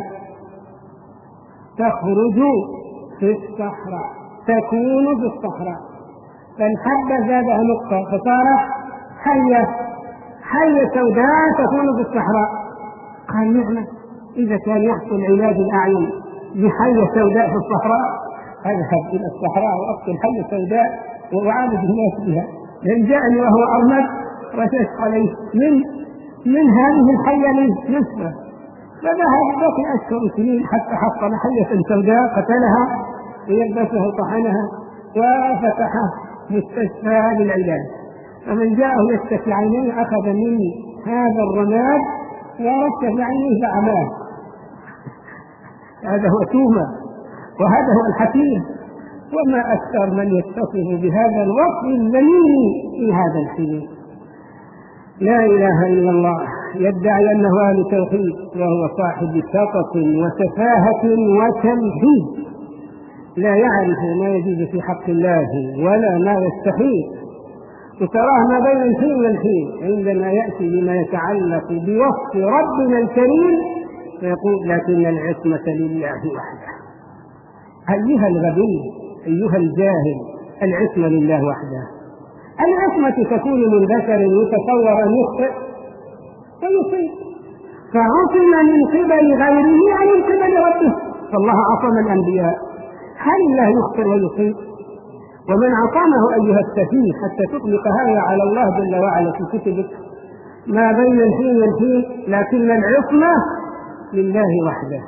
تخرج في الصحراء، تكون في الصحراء، فالحبة زادها نقطة فصارت حية، حية سوداء تكون في الصحراء. قال نعمة، إذا كان يحصل علاج الأعين بحية سوداء في الصحراء أذهب إلى الصحراء وأقتل حية سوداء وأعالج الناس بها، لأن جاءني وهو أرمد وتشق عليه من من هذه الحية لي نسبة. فذهب بقي أشهر سنين حتى حصل حية سوداء قتلها ويلبسه طحنها وفتح مستشفى للعلاج. فمن جاءه يشتكي عينيه أخذ من هذا الرماد ورش في عينيه فعماه. هذا هو توما وهذا هو الحكيم. وما أكثر من يتصف بهذا الوصف الذميم في هذا الحين. لا إله إلا الله، يدعي أنه أهل توحيد وهو صاحب سقط وسفاهة وتمحيد، لا يعرف ما يجوز في حق الله ولا ما يستحيل، وتراه ما بين الحين والحين عندما يأتي بما يتعلق بوصف ربنا الكريم فيقول لكن العصمة لله وحده. أيها الغبي، أيها الجاهل، العصمة لله وحده. العصمة تكون من ذكر يتصور أن يخطئ ويصيب، فعصم من قبل غيره عن من قبل ربه، فالله عصم الأنبياء. هل الله يخطئ ويصيب؟ ومن عصمه أيها السفيه حتى تطلق هذا على الله جل وعلا في كتبك ما بين الحين والحين، لكن العصمة لله وحده.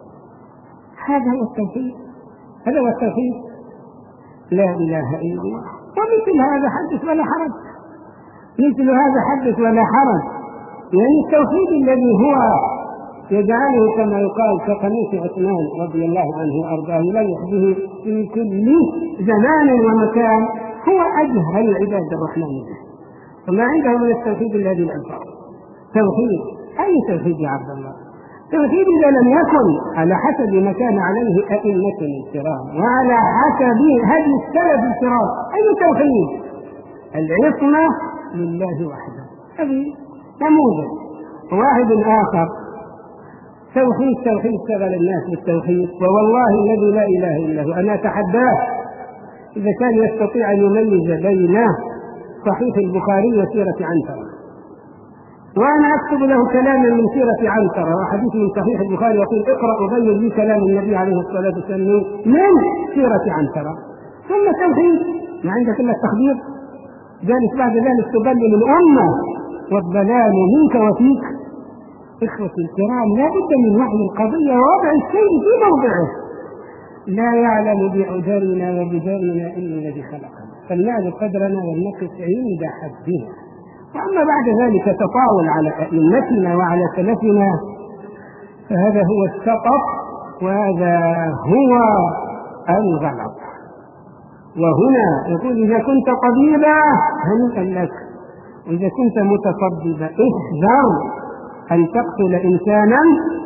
هذا هو التوحيد، هذا هو التوحيد، لا إله إلا الله. ومثل هذا حدث ولا حرج، مثل هذا حدث ولا حرج، يعني التوحيد الذي هو يجعله كما يقال كقميص عثمان رضي الله عنه وأرضاه لا يحبه في كل زمان ومكان، هو أجهل عباد الرحمن. وما عنده من التوحيد الذي الأنفع توحيد. أي توحيد يا عبد الله؟ توحيد إذا لم يكن على حسب ما كان عليه أئمتنا الكرام وعلى حسب هدي السلف الكرام، أي توحيد؟ العصمة لله وحده. هذه نموذج. واحد آخر توحيد توحيد شغل الناس بالتوحيد، ووالله الذي لا إله إلا هو أنا أتحداه إذا كان يستطيع أن يميز بين صحيح البخاري وسيرة عنترة، وأنا أكتب له كلاما من سيرة عنترة وحديث من صحيح البخاري يقول اقرأ وبين لي كلام النبي عليه الصلاة والسلام من سيرة عنترة، ثم توحيد. ما عندك إلا التخبير، جالس بعد ذلك تضلل الأمة والضلال منك وفيك. إخوة الكرام، لا بد من وعي القضية ووضع الشيء في موضعه. لا يعلم بعذرنا وبدارنا إلا الذي خلقنا، فلنعرف قدرنا ولنقف عند حدنا. وأما بعد ذلك تطاول على أئمتنا وعلى سلفنا فهذا هو السقط وهذا هو الغلط. وهنا يقول إذا كنت طبيبا هنيئا لك، وإذا كنت متصدبا احذر أن تقتل إنسانا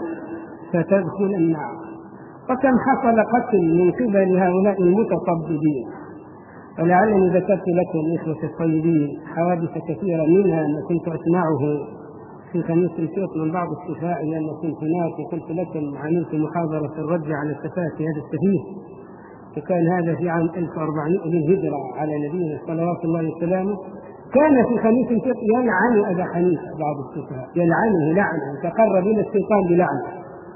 فتدخل النار. وكم حصل قتل من قبل هؤلاء المتصدبين، ولعلني ذكرت لكم الإخوة الطيبين حوادث كثيرة منها أن كنت أسمعه في خميس الشوط من بعض السفاء، لأن كنت هناك وقلت لكم عملت محاضرة الرد على السفاة في هذا السفيه، وكان هذا في عام ألف وأربعمائة للهجرة على نبينا صلوات الله وسلامه. كان في خميس الشوط يلعن أبا حنيفة بعض السفاة، يلعنه لعنه تقرب إلى الشيطان بلعنه.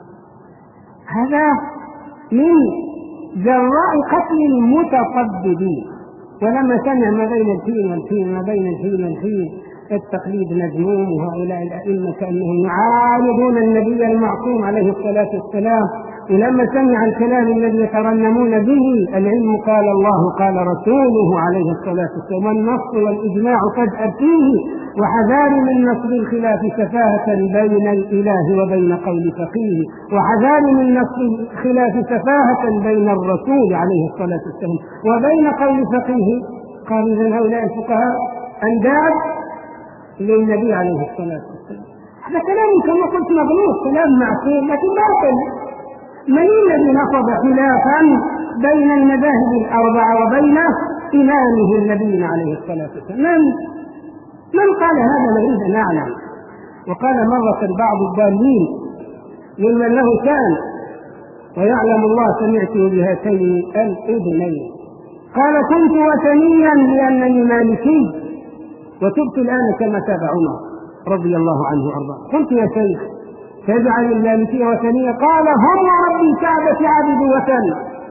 هذا من جراء قتل المتصدبين. ولما سمع ما بين الحين والحين ما بين الحين والحين التقليد مذموم، وهؤلاء الأئمة كأنهم يعارضون النبي المعصوم عليه الصلاة والسلام، ولما سمع الكلام الذي يترنمون به العلم قال الله قال رسوله عليه الصلاة والسلام، والنص والإجماع قد أتيه، وحذار من نصب الخلاف سفاهة بين الإله وبين قول فقيه، وحذار من نصب الخلاف سفاهة بين الرسول عليه الصلاة والسلام وبين قول فقيه. قال إذن هؤلاء الفقهاء أنداد للنبي عليه الصلاة والسلام. هذا كلام كما قلت مغلوط، كلام معصوم لكن باطل. من الذي نصب خلافا بين المذاهب الأربعة وبين إمامه النبي عليه الصلاة والسلام؟ من من قال هذا؟ نريد أن نعلم. وقال مرة بعض الضالين ممن له كان ويعلم الله سمعته بهاتين الأذنين، قال كنت وثنيا لأنني مالكي وتبت الآن كما تاب عمر رضي الله عنه وأرضاه. قلت يا شيخ تجعل المالكية وثنية؟ قال هم ورب الكعبة عبد وثن،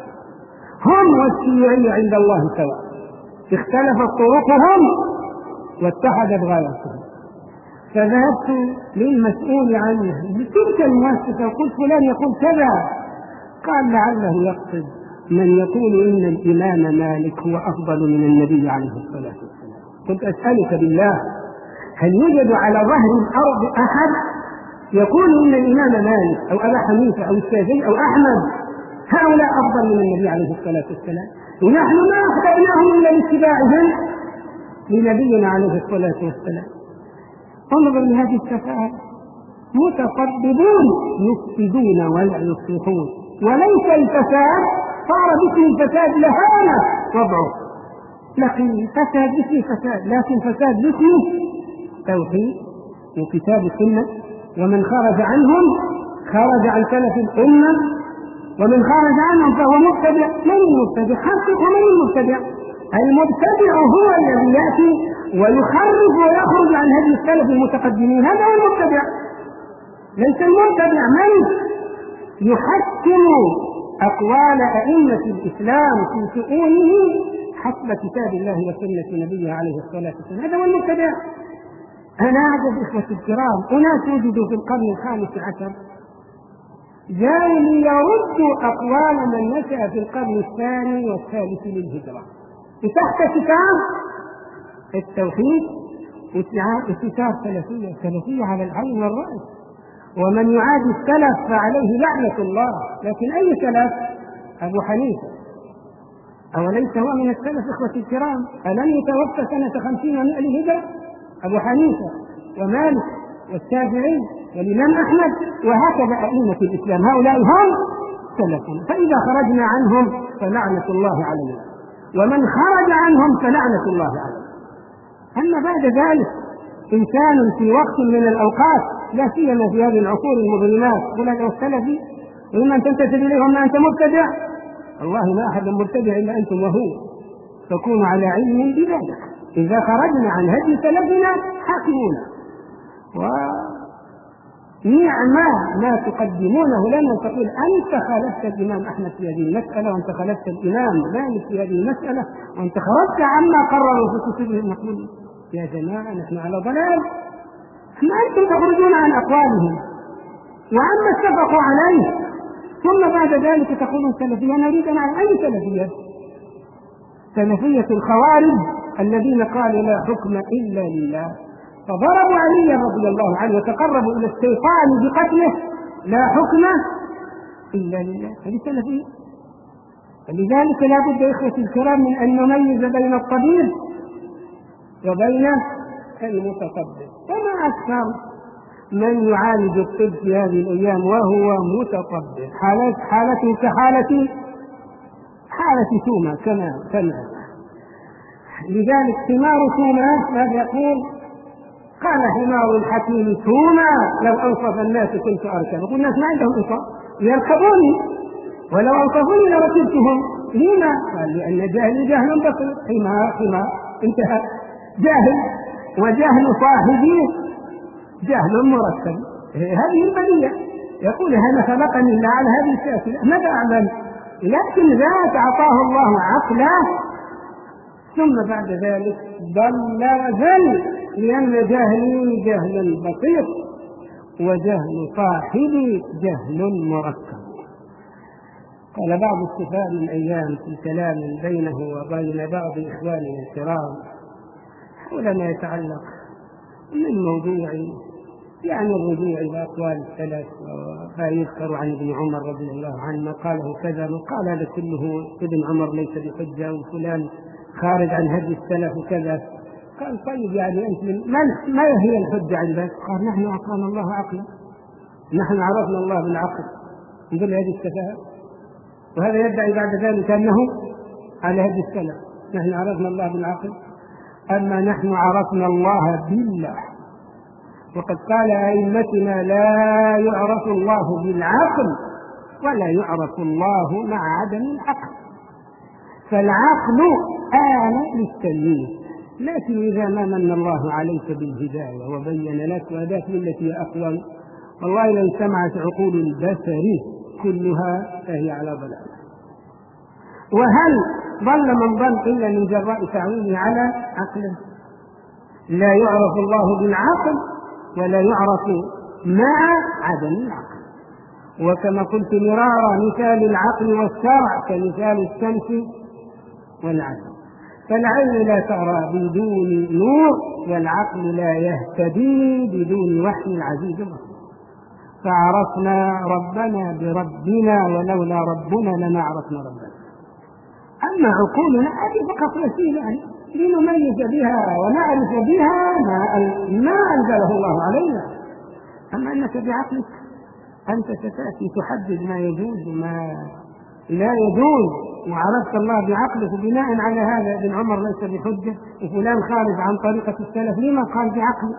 هم والشيوعية عند الله سواء، اختلفت طرقهم واتحدت غايتهم. فذهبت للمسؤول عنه بتلك المؤسسة وقلت فلان يقول كذا، قال لعله يقصد من يقول إن الإمام مالك هو أفضل من النبي عليه الصلاة والسلام. قلت أسألك بالله، هل يوجد على ظهر الأرض أحد يقول إن الإمام مالك أو أبا حنيفة أو الشافعي أو أحمد هؤلاء أفضل من النبي عليه الصلاة والسلام؟ ونحن ما أخبرناهم إلا لاتباعهم لنبينا عليه الصلاة والسلام. انظر لهذه السفاهة، متطببون يفسدون ولا يصلحون، وليس الفساد صار باسم الفساد لهانة وضعه، لكن فساد باسم الفساد، لكن فساد باسم توحيد وكتاب السنة. ومن خرج عنهم خرج عن سلف الأمة، ومن خرج عنهم فهو مبتدع. من المبتدع؟ حقق من المبتدع؟ المبتدع هو الذي يأتي ويخرج ويخرج عن هذه السلف المتقدمين، هذا هو المبتدع، ليس المبتدع من يحكم أقوال أئمة الإسلام في شؤونه حسب كتاب الله وسنة نبيه عليه الصلاة والسلام، هذا هو المبتدع. أنا أعجب إخوة الكرام، أناس وجدوا في القرن الخامس عشر جاءوا ليردوا أقوال من نشأ في القرن الثاني والثالث للهجرة، وتحت كتاب التوحيد وكتاب سلفية سلفية على العين والرأس. ومن يعادي السلف فعليه لعنة الله. لكن أي سلف؟ أبو حنيفة أوليس هو من السلف إخوة الكرام؟ ألم يتوفى سنة خمسين ومائة للهجرة؟ أبو حنيفة ومالك والشافعي والإمام أحمد وهكذا أئمة الإسلام، هؤلاء هم سلفنا. فإذا خرجنا عنهم فلعنة الله علينا، ومن خرج عنهم فلعنة الله علينا. أما بعد ذلك إنسان في وقت من الأوقات، لا سيما في هذه العصور المظلمات، يقول هذا السلفي وإما أن تنتسب إليهم ما أنت مبتدع. الله ما أحد مبتدع إلا أنتم وهو، فكونوا على علم بذلك. إذا خرجنا عن هدي سلفنا حاكمونا، ونعم ما تقدمونه لنا. تقول أنت خالفت الإمام أحمد في هذه المسألة، وأنت خالفت الإمام مالك في هذه المسألة، وأنت خرجت عما قرروا في كتبهم. نقول يا جماعة نحن على ضلال، ما أنتم تخرجون عن أقوالهم وعما اتفقوا عليه، ثم بعد ذلك تقولون سلفية. نريد أن أعلم أي سلفية؟ سلفية الخوارج الذين قالوا لا حكم إلا لله، فضربوا علي رضي الله عنه وتقربوا إلى الشيطان بقتله، لا حكم إلا لله. هذه سلفية. فلذلك لا بد إخوتي الكرام من أن نميز بين الطبيب وبين المتطبب. وما أكثر من يعالج الطب في هذه الأيام وهو متطبب، حالته حالته كحالة حالة توما كما كما لذلك حمار توما ماذا يقول؟ قال حمار الحكيم توما لو أنصف الناس كنت أركب. يقول الناس ما عندهم إنصاف، يركبوني ولو أنصفوني لركبتهم. لما؟ قال لأن جهلي جهل بسيط. حمار حمار انتهى. جاهل وجهل صاحبي جهل مركب. هذه البلية. يقول هذا خلقني الله على هذه الشاكلة، ماذا أعمل؟ لكن ذات أعطاه الله عقله، ثم بعد ذلك ضل وزل، لأن جهلي جهل بسيط وجهل صاحبي جهل مركب. قال بعض السفهاء من أيام في كلام بينه وبين بعض إخواننا الكرام حول ما يتعلق من موضوع يعني الرجوع إلى أقوال السلف، وما يذكر عن ابن عمر رضي الله عنه قاله كذا، وقال هذا كله ابن عمر ليس بحجة، وفلان خارج عن هدي السلف وكذا. قال طيب يعني أنت من ما هي الحجة عندك؟ قال نحن أعطانا الله عقلا، نحن عرفنا الله بالعقل. نقول هذه السفاهة، وهذا يدعي بعد ذلك أنه على هدي السلف. نحن عرفنا الله بالعقل، أما نحن عرفنا الله بالله. وقد قال أئمتنا لا يعرف الله بالعقل ولا يعرف الله مع عدم العقل. فالعقل آلة للتمييز، لكن إذا ما من الله عليك بالهداية وبين لك وهداك بالتي هي أقوم، والله لو سمعت عقول البشر كلها فهي على ضلال. وهل ضل من ضل إلا من جراء تعويله على عقله؟ لا يعرف الله بالعقل ولا يعرف مع عدم العقل. وكما قلت مرارا مثال العقل والشرع كمثال الشمس والعدم، فالعين لا ترى بدون نور، والعقل لا يهتدي بدون وحي العزيز الرحيم. فعرفنا ربنا بربنا، ولولا ربنا لما عرفنا ربنا. أما عقولنا هذه فقط وسيلة لنميز بها ونعرف بها ما ما أنزله الله علينا. أما أنك بعقلك أنت ستأتي تحدد ما يجوز وما لا يجوز، وعرفت الله بعقلك، وبناء على هذا ابن عمر ليس بحجة، وفلان خارج عن طريقة السلف لما قال بعقله؟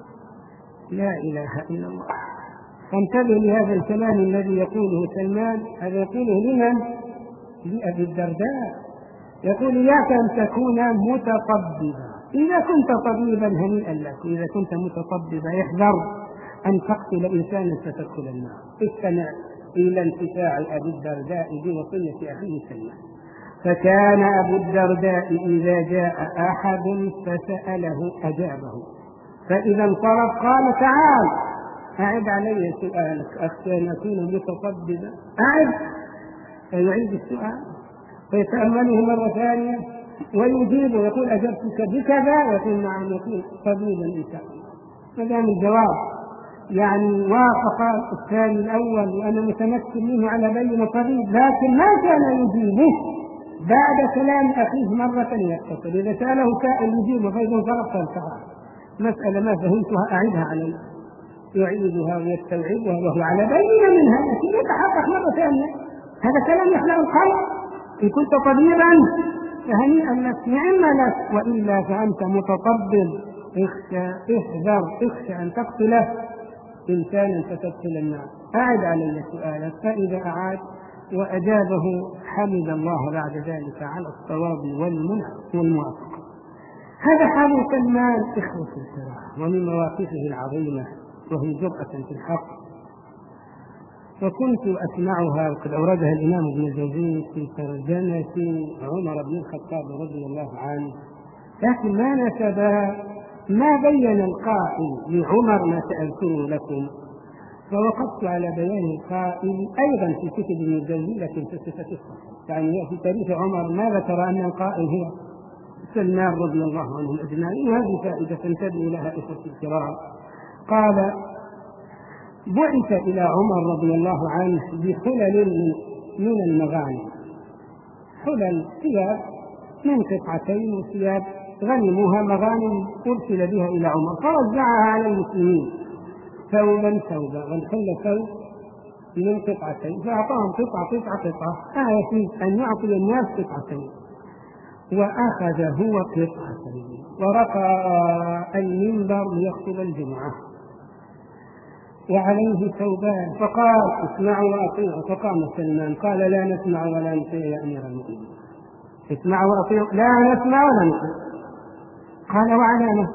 لا إله إلا الله. فانتبه لهذا الكلام الذي يقوله سلمان. هذا يقوله لمن؟ لأبي الدرداء. يقول إياك أن تكون متطببا. إذا كنت طبيبا هنيئا لك، وإذا كنت متطببا احذر أن تقتل إنسانا فتدخل النار. استمع إلى انتفاع أبي الدرداء بوصية أخيه سلمان. فكان أبو الدرداء إذا جاء أحد فسأله أجابه، فإذا انصرف قال تعال أعد علي سؤالك أخشى أن أكون متطببا. أعد، فيعيد السؤال فيتأمله مرة ثانية ويجيب ويقول أجبتك بكذا، ويقول نعم، يقول طبيبا إن شاء الله. فدام الجواب يعني وافق الثاني الأول وأنا متمكن منه على بين طبيب، لكن ما كان يجيبه بعد كلام أخيه مرة يتصل. إذا سأله سائل يجيبه فإذا انصرف فانتهى. مسألة ما فهمتها أعيدها عليه، يعيدها ويستوعبها وهو على بينة منها، لكن يتحقق مرة ثانية. هذا كلام يخلق القلب. إن كنت طبيبا فهنيئا لك، نعم لك، وإلا فأنت متطبب. اخشى، احذر، اخشى أن تقتله إنسانا فتدخل النار. أعد علي سؤالك. فإذا أعاد وأجابه حمد الله بعد ذلك على الصواب والموافقة. هذا حال سلمان إخوة الكرام، ومن مواقفه العظيمة وهي جرأة في الحق. وكنت أسمعها وقد أوردها الإمام ابن الجوزي في ترجمة عمر بن الخطاب رضي الله عنه، لكن ما نسب ما بين القائل لعمر ما سأذكره لكم، فوقفت على بيان القائل أيضا في كتب ابن الجوزي لكن في صفة الصحة. يعني في تاريخ عمر ما ذكر أن القائل هو سلمان رضي الله عنهم أجمعين، وهذه فائدة تنتبه لها إخوتي الكرام. قال بعث إلى عمر رضي الله عنه بحلل من المغانم، حلل ثياب من قطعتين وثياب غنموها مغانم أرسل بها إلى عمر، فرجعها على المسلمين ثوبا ثوبا، والحل ثوب من قطعتين، فأعطاهم قطعة قطعة قطعة، آية أن يعطي الناس قطعتين، وأخذ هو قطعتين ورقى المنبر ليخطب الجمعة وعليه ثوبان، فقال اسمعوا وأطيعوا. فقام سلمان قال لا نسمع ولا نطيع يا أمير المؤمنين. اسمعوا وأطيعوا، لا نسمع ولا نطيع. قال وعلامة؟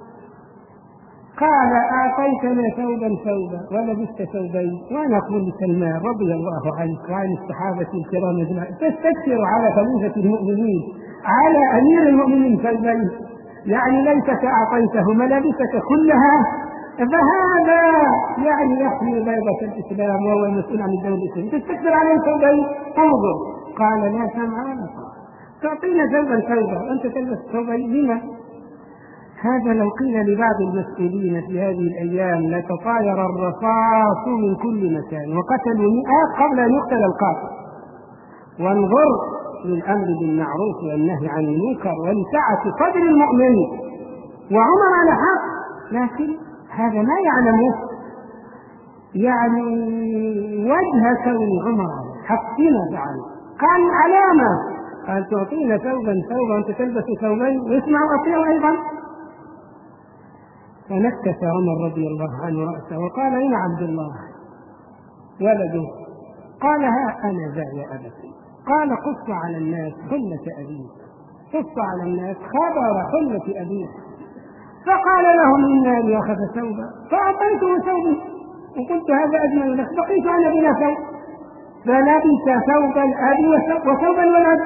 قال أعطيتنا ثوبا ثوبا ولبست ثوبين. وأنا أقول لسلمان رضي الله عنه وعن الصحابة الكرام أجمعين تستكثر على خليفة المؤمنين على أمير المؤمنين ثوبين، يعني ليتك أعطيته ملابسك كلها، فهذا يعني يحمي بيضة الإسلام وهو المسؤول عن الدولة الإسلامية، تستكثر عليه ثوبين. انظر، قال لا سمع ولا طاعة، تعطينا ثوبا ثوبا وأنت تلبس ثوبين لما؟ هذا لو قيل لبعض المسؤولين في هذه الأيام لتطاير الرصاص من كل مكان وقتلوا مئات قبل أن يقتل القاتل. وانظر للأمر بالمعروف والنهي عن المنكر ولسعة صدر المؤمن، وعمر على حق، لكن هذا ما يعلمه يعني وجه كون عمر حقنا فعل. قال علامة، قال تعطينا ثوبا ثوبا وأنت تلبس ثوبين واسمع وأطيع أيضا. فنكس عمر رضي الله عنه رأسه وقال أين عبد الله ولده؟ قال ها أنا ذا يا أبتي. قال قص على الناس حلة أبيك، قص على الناس خبر حلة أبيك. فقال لهم إنا لي أخذ ثوبا فأعطيته ثوبي وقلت هذا أجمل لك، بقيت أنا بلا ثوب، فلبس ثوب الأبي وثوب الولد.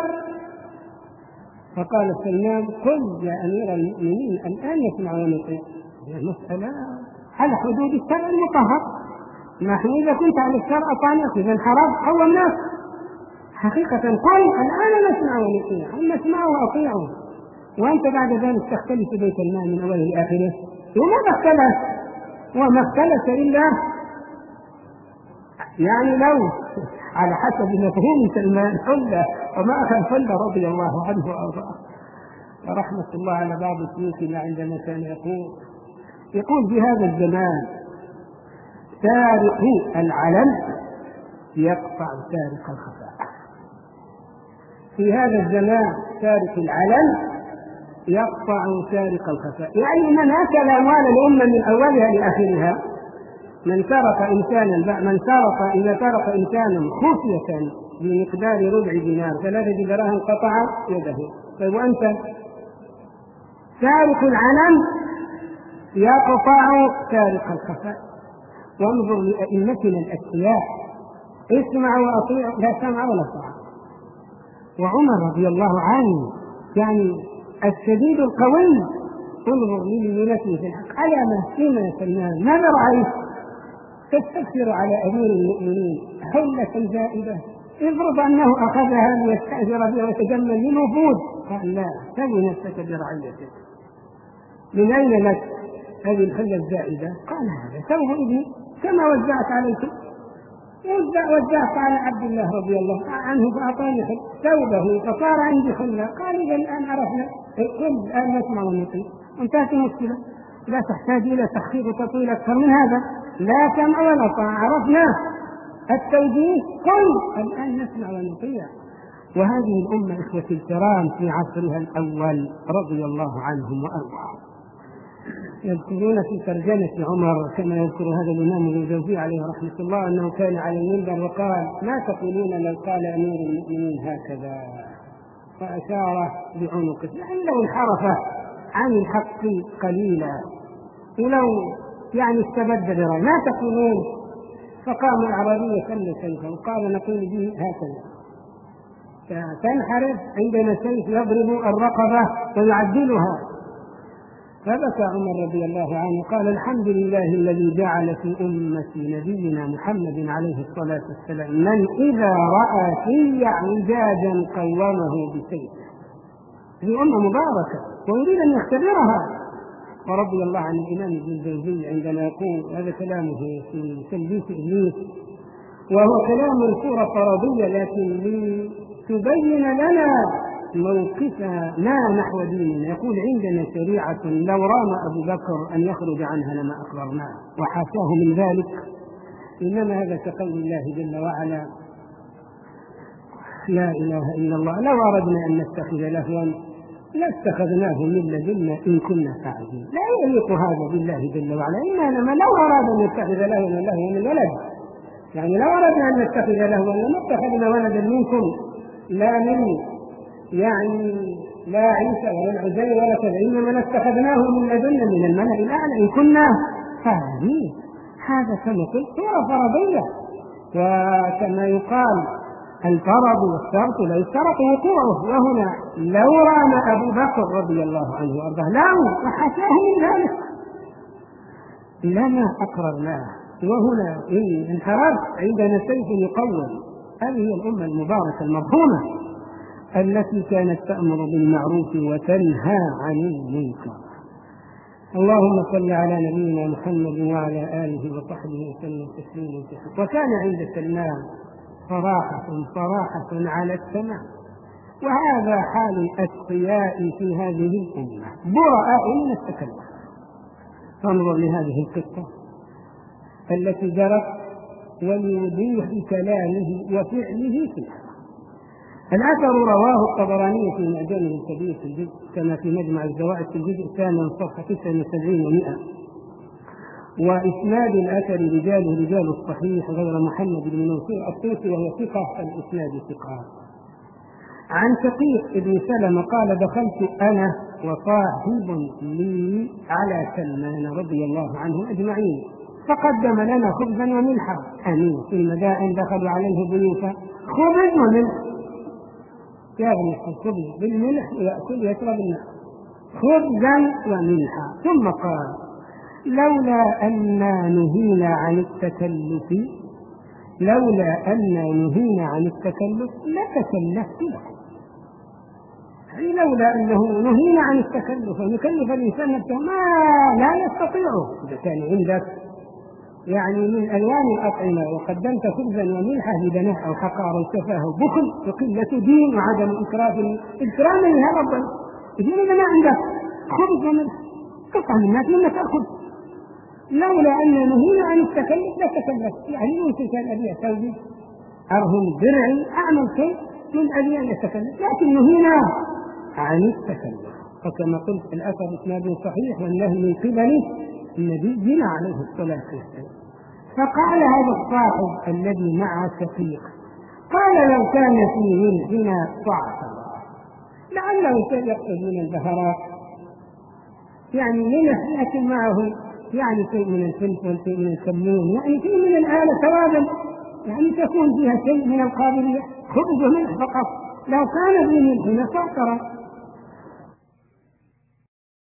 فقال سلمان قل يا أمير المؤمنين الآن يسمع ونطيع. المسألة على حدود الشرع المطهر. نحن إذا كنت على الشرع أطعناك، إذا انحرفت قومناك. حقيقة قل الآن نسمع ونطيع، نسمع وأطيعه، وأنت بعد ذلك تختلف بيت المال من أوله لآخره. وما اختلف وما اختلف إلا يعني لو على حسب مفهوم سلمان حلة وما أخذ حلة رضي الله عنه وأرضاه ورحمة الله على بعض سيوفنا عندما كان يقول يقول في هذا الزمان سارق العلم يقطع سارق الخفاء. في هذا الزمان سارق العلم يقطع سارق الخفاء، يعني من أكل أموال الأمة من أولها لآخرها. من سرق إنسانا من سرق إذا سرق إنسانا خفية بمقدار ربع دينار ثلاثة دراهم قطع يده. طيب وأنت سارق العلم يقطع سارق الخفاء. وانظر لأئمتنا الأتقياء، اسمع وأطيع، لا سمع ولا طاعة. وعمر رضي الله عنه يعني الشديد القوي، انظر لليونته في الحق على ما فيما سلمان. ماذا رأيت؟ تستكثر على أمير المؤمنين حلة زائدة، افرض أنه أخذها ليستأجر بها ويتجمل للوفود. قال لا، سوي نفسك برعيتك. من أين لك هذه الحلة الزائدة؟ قال هذا ثوب ابني كما وزعت عليكم، وزعت على عبد الله رضي الله عنه فأعطاني ثوبه فصار عندي حلة. قال إذا الآن عرفنا، قل الآن نسمع ونطيع، انتهت المشكلة. لا تحتاج إلى تخفيف وتطويل أكثر من هذا. لا سمع ولا طاعة، عرفنا التوجيه، قل الآن نسمع ونطيع. وهذه الأمة إخوتي الكرام في عصرها الأول رضي الله عنهم وأرضاهم. يذكرون في ترجمة عمر كما يذكر هذا الإمام ابن الجوزي عليه رحمة الله أنه كان على المنبر وقال: ما تقولون لو قال أمير المؤمنين هكذا؟ فأشار بعنقه، يعني لو انحرف عن الحق قليلا ولو يعني استبد برأي، ما تقولون؟ فقام الأعرابي سل سيفه وقال: نقول به هكذا. فتنحرف عندنا سيف يضرب الرقبة ويعدلها. فبكى عمر رضي الله عنه قال: الحمد لله الذي جعل في أمة نبينا محمد عليه الصلاة والسلام من إذا رأى في اعوجاجا قومه بسيفه. هذه أمة مباركة ويريد أن يختبرها. ورضي الله عن الإمام ابن الجوزي عندما يقول هذا كلامه في تلبيس إبليس، وهو كلام سورة فرضية لكن لتبين لنا موقفنا نحو ديننا. يقول: عندنا شريعة لو رام أبو بكر أن يخرج عنها لما أقررناه، وحاشاه من ذلك، إنما هذا كقول الله جل وعلا: لا إله إلا الله، لو أردنا أن نتخذ لهوا لاتخذناه من لدنا إن كنا فاعلين. لا يليق هذا بالله جل وعلا. إنما لو أراد أن نتخذ لهوا لهوا من ولد، يعني لو أردنا أن نتخذ لهوا لنتخذنا ولدا منكم، لا من يعني لا عيسى ولا العزير ولا كذا، إنما لاتخذناه من لدنا من الملأ الأعلى إن كنا فاعلين. هذا كما قلت سورة فرضية، وكما يقال الفرض والشرط لا يشترط وقوعه. وهنا لو رام أبو بكر رضي الله عنه وأرضاه له وحاشاه من ذلك لما أقررناه. وهنا إن انحرف عندنا سيف يقوم. هذه هي الأمة المباركة المرحومة التي كانت تأمر بالمعروف وتنهى عن المنكر. اللهم صل على نبينا محمد وعلى آله وصحبه وسلم تسليما كثيرا. وكان عند سلمان صراحة صراحة على السماء، وهذا حال الأتقياء في هذه الأمة براء من التكلف. فانظر لهذه القصة التي جرت ولوضوح كلامه وفعله فيها. الأثر رواه الطبراني في معجمه الكبير في الجزء كما في مجمع الزوائد في الجزء الثامن صفحة تسعة وسبعين ومئة. وإسناد الأثر رجاله رجال الصحيح غير محمد بن منصور الطوسي وهو ثقة الإسناد ثقة. عن شقيق بن سلمة قال: دخلت أنا وصاحب لي على سلمان رضي الله عنه أجمعين، فقدم لنا خبزا وملحا. أمين في المدائن دخلوا عليه ضيوفا، خبز وملح، يغمس الخبز بالملح ويأكل ويشرب الماء، خبزا وملحا. ثم قال: لولا أننا نهينا عن التكلف لولا أننا نهينا عن التكلف لتكلفت لكم. يعني لولا أنه نهينا عن التكلف ونكلف الإنسان نفسه ما لا يستطيعه. إذا كان عندك يعني من ألوان الأطعمة وقدمت خبزا وملحا لبناء أو حقار وسفاه وبخل وقلة دين وعدم إكرام إكراما لها ربنا، إذن إذا ما عندك خبز وملح تطعم الناس مما تأكل. لولا أن نهينا عن التكلف لتكلفت، يعني يمكن كان أبيع ثوبي أرهم درعي أعمل شيء من أبي أن يتكلف، لكن نهينا عن التكلف. فكما قلت الأثر إسناد صحيح والنهي من قبل النبي عليه الصلاة والسلام. فقال هذا الصاحب الذي مع شقيق قال لو كان فيه الغنى ضعف الله، لعله يقصد من البهارات يعني منح، لكن معه يعني شيء من الفلفل شيء من الكمون يعني شيء من الآلة ثوابا يعني تكون فيها شيء من القابلية، خبز وملح فقط. لو كان به الغنى فاعترى